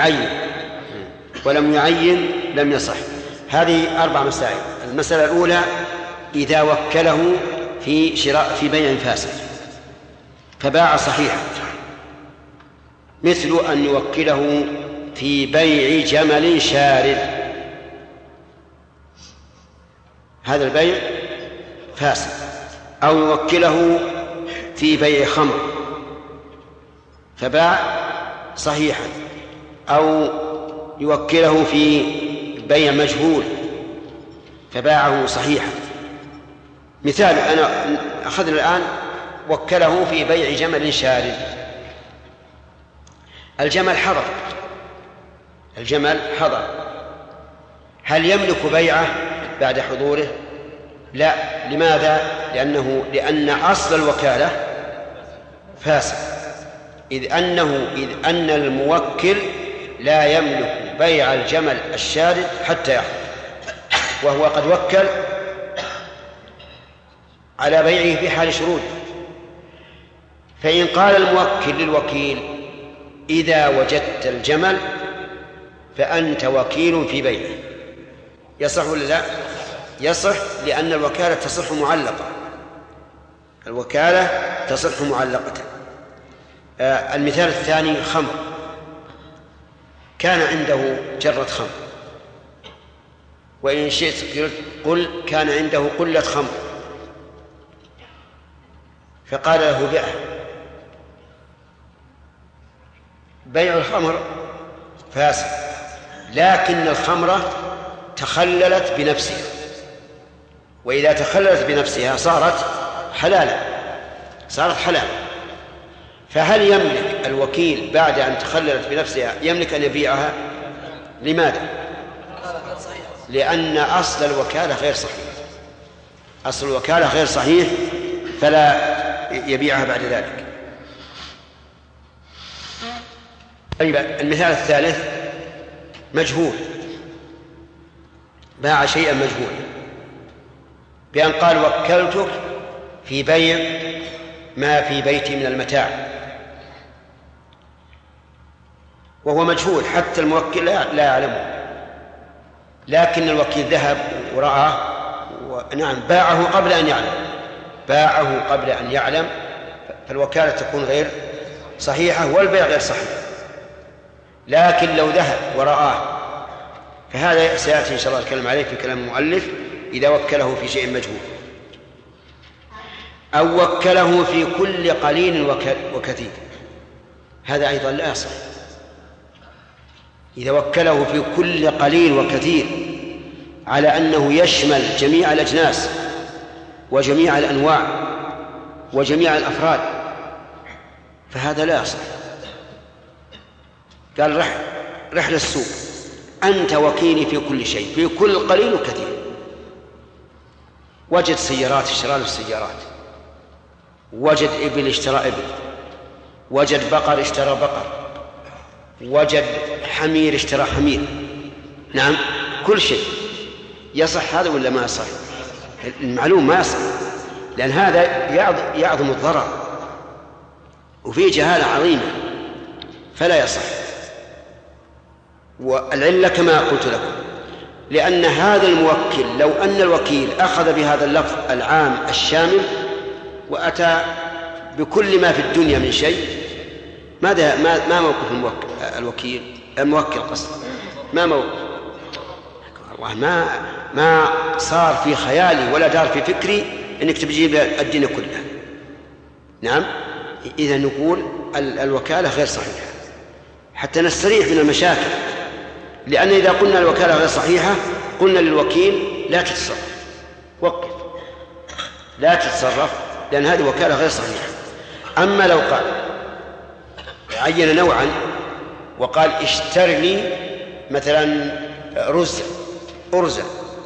يعين لم يصح. هذه 4 مسائل. المسألة الأولى إذا وكله في بيع فاسد فباع صحيحا، مثل أن يوكله في بيع جمل شارد، هذا البيع فاسد. أو يوكله في بيع خمر فباع صحيحا، أو يوكله في بيع مجهول فباعه صحيحا. مثال، أنا أخذنا الآن وكله في بيع جمل شارد. الجمل حضر، هل يملك بيعه بعد حضوره؟ لا. لماذا؟ لأن أصل الوكالة فاسد، إذ أن الموكل لا يملك بيع الجمل الشارد حتى يحضر، وهو قد وكل على بيعه في حال شروط. فإن قال الموكل للوكيل إذا وجدت الجمل فأنت وكيل في بيعه، يصح ولا لا؟ يصح، لأن الوكالة تصح معلقة. المثال الثاني خمر، كان عنده جرة خمر، وإن شئت قل كان عنده قلة خمر، فقال له بيعه. بيع الخمر فاسد، لكن الخمرة تخللت بنفسها، وإذا تخللت بنفسها صارت حلالا. فهل يملك الوكيل بعد أن تخللت بنفسها يملك أن يبيعها؟ لماذا؟ لأن أصل الوكالة غير صحيح، فلا يبيعها بعد ذلك. طيب، المثال الثالث مجهول، باع شيئا مجهولا بأن قال وكلتك في بيع ما في بيتي من المتاع، وهو مجهول حتى الموكل لا يعلمه، لكن الوكيل ذهب ورآه باعه قبل أن يعلم، فالوكالة تكون غير صحيحة والبيع غير صحيح. لكن لو ذهب ورآه، فهذا سيأتي إن شاء الله الكلام عليه في كلام المؤلف إذا وكله في شيء مجهول. أو وكله في كل قليل وكثير، هذا أيضا لا يصح. إذا وكله في كل قليل وكثير على أنه يشمل جميع الأجناس وجميع الأنواع وجميع الأفراد، فهذا لا يصح. قال رحل السوق، أنت وكيلي في كل شيء، في كل قليل وكثير. وجد سيارات اشترى له السيارات، وجد إبل اشترى إبل، وجد بقر اشترى بقر، وجد حمير اشترى حمير، نعم كل شيء يصح هذا ولا ما يصح؟ المعلوم ما يصح، لأن هذا يعظم الضرر وفيه جهالة عظيمة فلا يصح. والعلة كما قلت لكم، لأن هذا الموكل لو أن الوكيل أخذ بهذا اللفظ العام الشامل وأتى بكل ما في الدنيا من شيء، ما موقف الوكيل الموكل قصد ما موقف؟ ما صار في خيالي ولا دار في فكري أنك تجيب الدين كله. نعم، إذا نقول الوكالة غير صحيحة حتى نستريح من المشاكل، لأن إذا قلنا الوكالة غير صحيحة قلنا للوكيل لا تتصرف، وقف لا تتصرف، لأن هذه وكالة غير صحيحة. أما لو قال عين نوعا وقال اشتر لي مثلا أرزا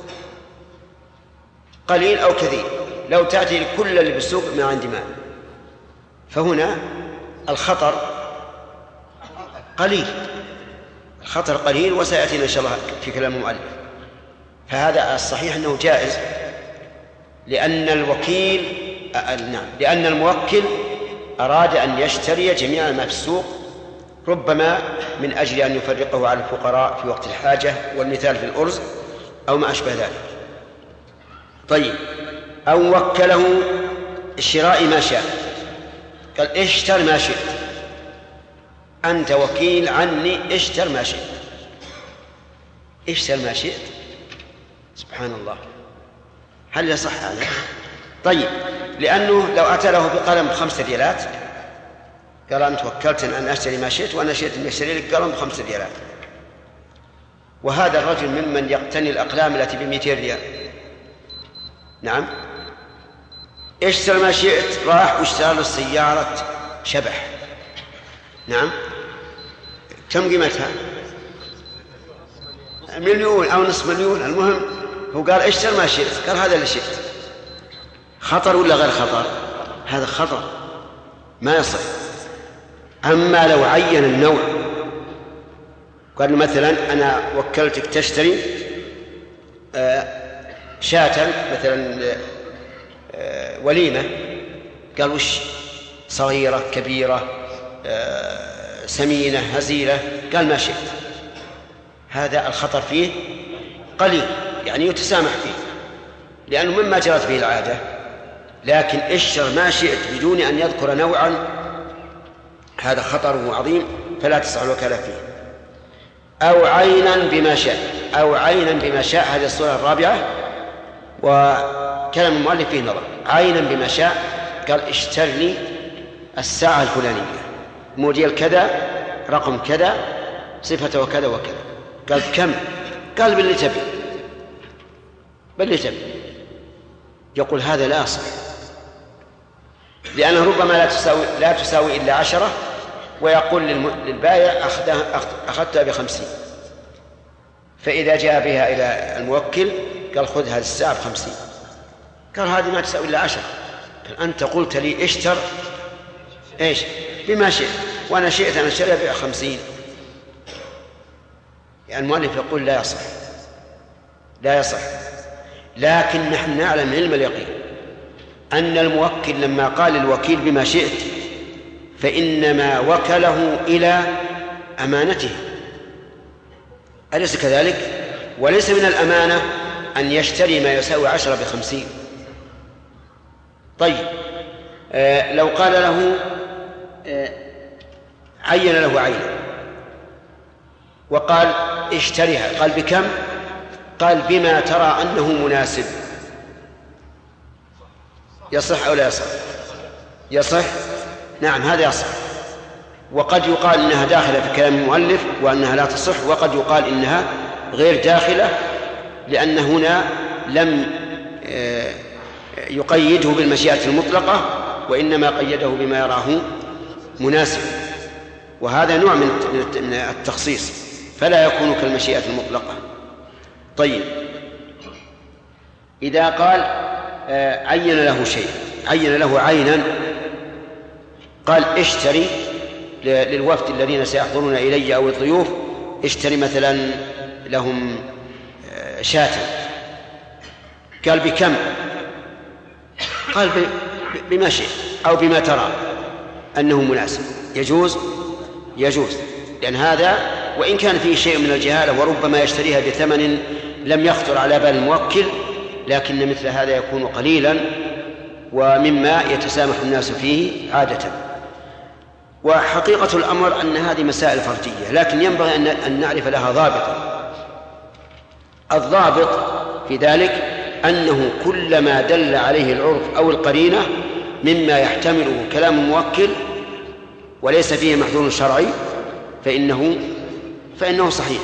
قليل أو كثير، لو تأتي كل اللي بالسوق ما عندي مال، فهنا الخطر قليل، الخطر قليل، وسيأتينا إن شاء الله في كلام المؤلف. فهذا الصحيح أنه جائز، لأن لأن الموكل أراد أن يشتري جميع ما في السوق، ربما من أجل أن يفرقه على الفقراء في وقت الحاجة، والمثال في الأرز أو ما أشبه ذلك. طيب، أو وكله شراء ما شاء، قال اشتر ما شئت، أنت وكيل عني، اشتر ما شئت. اشتر ما شئت، سبحان الله، هل يصح هذا؟ طيب، لأنه لو أتى له بقلم ب5 ريالات قال أنت وكلتني أن أشتري ما شئت وأنا شئت أن أشتري لك قلم ب5 ريالات، وهذا الرجل ممن يقتني الأقلام التي ب200 ريال. نعم، اشترى ما شئت، راح واشترى له سيارة شبح. نعم، كم قيمتها؟ 1,000,000 أو نصف مليون، المهم هو قال اشترى ما شئت، قال هذا اللي شئت. خطر ولا غير خطر؟ هذا خطر ما يصح. أما لو عين النوع، قال مثلا أنا وكلتك تشتري شاة مثلا وليمة، قال وش، صغيرة كبيرة سمينة هزيلة، قال ما شئت، هذا الخطر فيه قليل، يعني يتسامح فيه لأنه مما جرت به العادة. لكن اشتر ما شئت بدون أن يذكر نوعا، هذا خطره عظيم فلا تصح الوكالة فيه. أو عينا بما شاء، أو عينا بما شاء، هذه الصورة الرابعة، وكلام المؤلف فيه نظر. عينا بما شاء، قال اشتر لي الساعة الفلانية، موديل كذا، رقم كذا، صفة وكذا وكذا. قال كم؟ قال باللي تبي. يقول هذا لا يصح، لأنه ربما لا تساوي إلا 10، ويقول للبائع أخذتها ب50، فإذا جاء بها إلى الموكل قال خذ هذه الساعة ب50، قال هذه ما تساوي إلا 10، قال أنت قلت لي اشتر إيش بما شئت، وأنا شئت أن أشتريها ب50. يعني المؤلف يقول لا يصح. لكن نحن نعلم علم اليقين أن الموكل لما قال الوكيل بما شئت فإنما وكله إلى أمانته، أليس كذلك؟ وليس من الأمانة أن يشتري ما يساوي 10 ب50. طيب، لو قال له عين له عينا وقال اشتريها، قال بكم؟ قال بما ترى أنه مناسب، يصح أو لا يصح؟ يصح، نعم هذا يصح. وقد يقال إنها داخلة في كلام المؤلف وأنها لا تصح، وقد يقال إنها غير داخلة، لأن هنا لم يقيده بالمشيئة المطلقة، وإنما قيده بما يراه مناسب، وهذا نوع من التخصيص، فلا يكون كالمشيئة المطلقة. طيب، إذا قال عين له شيء، عين له عينا، قال اشتري للوفد الذين سيحضرون إلي أو الضيوف، اشتري مثلا لهم شاة، قال بكم؟ قال بما شئت أو بما ترى أنه مناسب. يجوز، لأن هذا وإن كان فيه شيء من الجهالة وربما يشتريها بثمن لم يخطر على بال الموكل، لكن مثل هذا يكون قليلا ومما يتسامح الناس فيه عادة. وحقيقة الأمر أن هذه مسائل فردية، لكن ينبغي أن نعرف لها ضابطا. الضابط في ذلك أنه كلما دل عليه العرف أو القرينة مما يحتمله كلام الموكل وليس فيه محذور شرعي فإنه صحيح.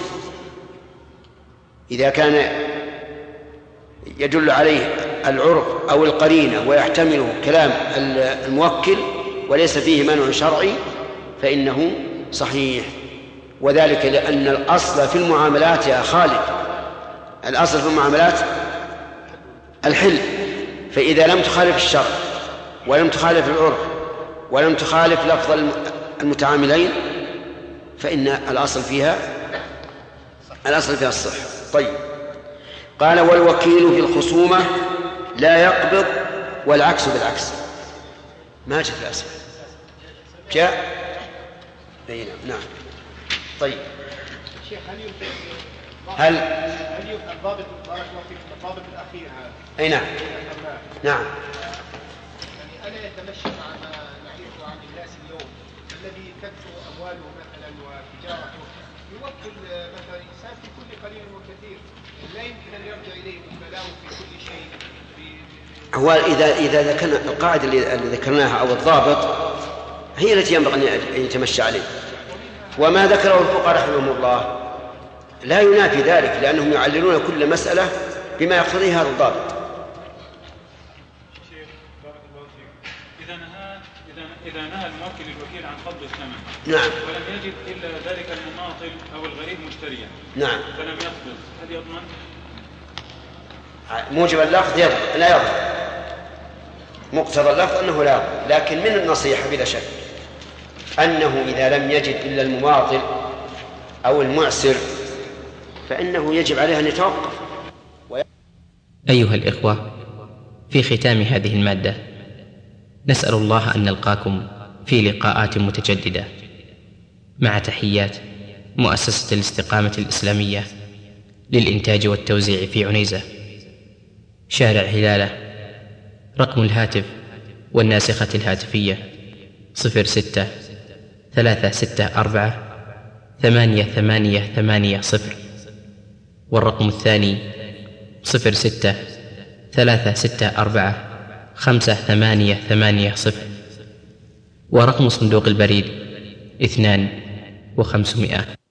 إذا كان يدل عليه العرف أو القرينة ويحتمله كلام الموكل وليس فيه مانع شرعي فإنه صحيح. وذلك لأن الأصل في المعاملات يا خالد، الأصل في المعاملات الحل، فإذا لم تخالف الشرع ولم تخالف العرف ولم تخالف لفظ المتعاملين فإن الأصل فيها الصحة. طيب، قال والوكيل في الخصومة لا يقبض والعكس بالعكس. ما جاء في الأسفل؟ جاء؟ نعم. طيب، هل الضابط الضابط الأخير هذا؟ أي نعم. يعني ألا يتمشى مع ما نعرفه عن الناس اليوم الذي تكثر أمواله مثلا وتجارته يوكل مثلا إنسان في كل قليل وكثير لا يمكن أن يرجع إليه بالبلاء في كل شيء. هو إذا ذكرنا القاعدة اللي ذكرناها أو الضابط هي التي ينبغي أن يتمشى عليه، وما ذكره الفقهاء رحمهم الله لا ينافي ذلك، لأنهم يعللون كل مسألة بما يقتضيه هذا الضابط. شيخ بارك الله فيك، إذا نهى الموكل الوكيل عن قبض الثمن نعم ولم يجد إلا ذلك المماطل أو الغريب مشتريا نعم فلم يقبض، هل يضمن؟ موجب اللفظ لا يضمن، مقتضى اللفظ أنه لا يضمن، لكن من النصيحة بلا شك أنه إذا لم يجد إلا المماطل أو المعسر فإنه يجب عليه أن يتوقف. أيها الإخوة، في ختام هذه المادة نسأل الله أن نلقاكم في لقاءات متجددة، مع تحيات مؤسسة الاستقامة الإسلامية للإنتاج والتوزيع في عنيزة، شارع هلالة. رقم الهاتف والناسخة الهاتفية 06-364-8880، والرقم الثاني 06-364-5880، ورقم صندوق البريد 2500.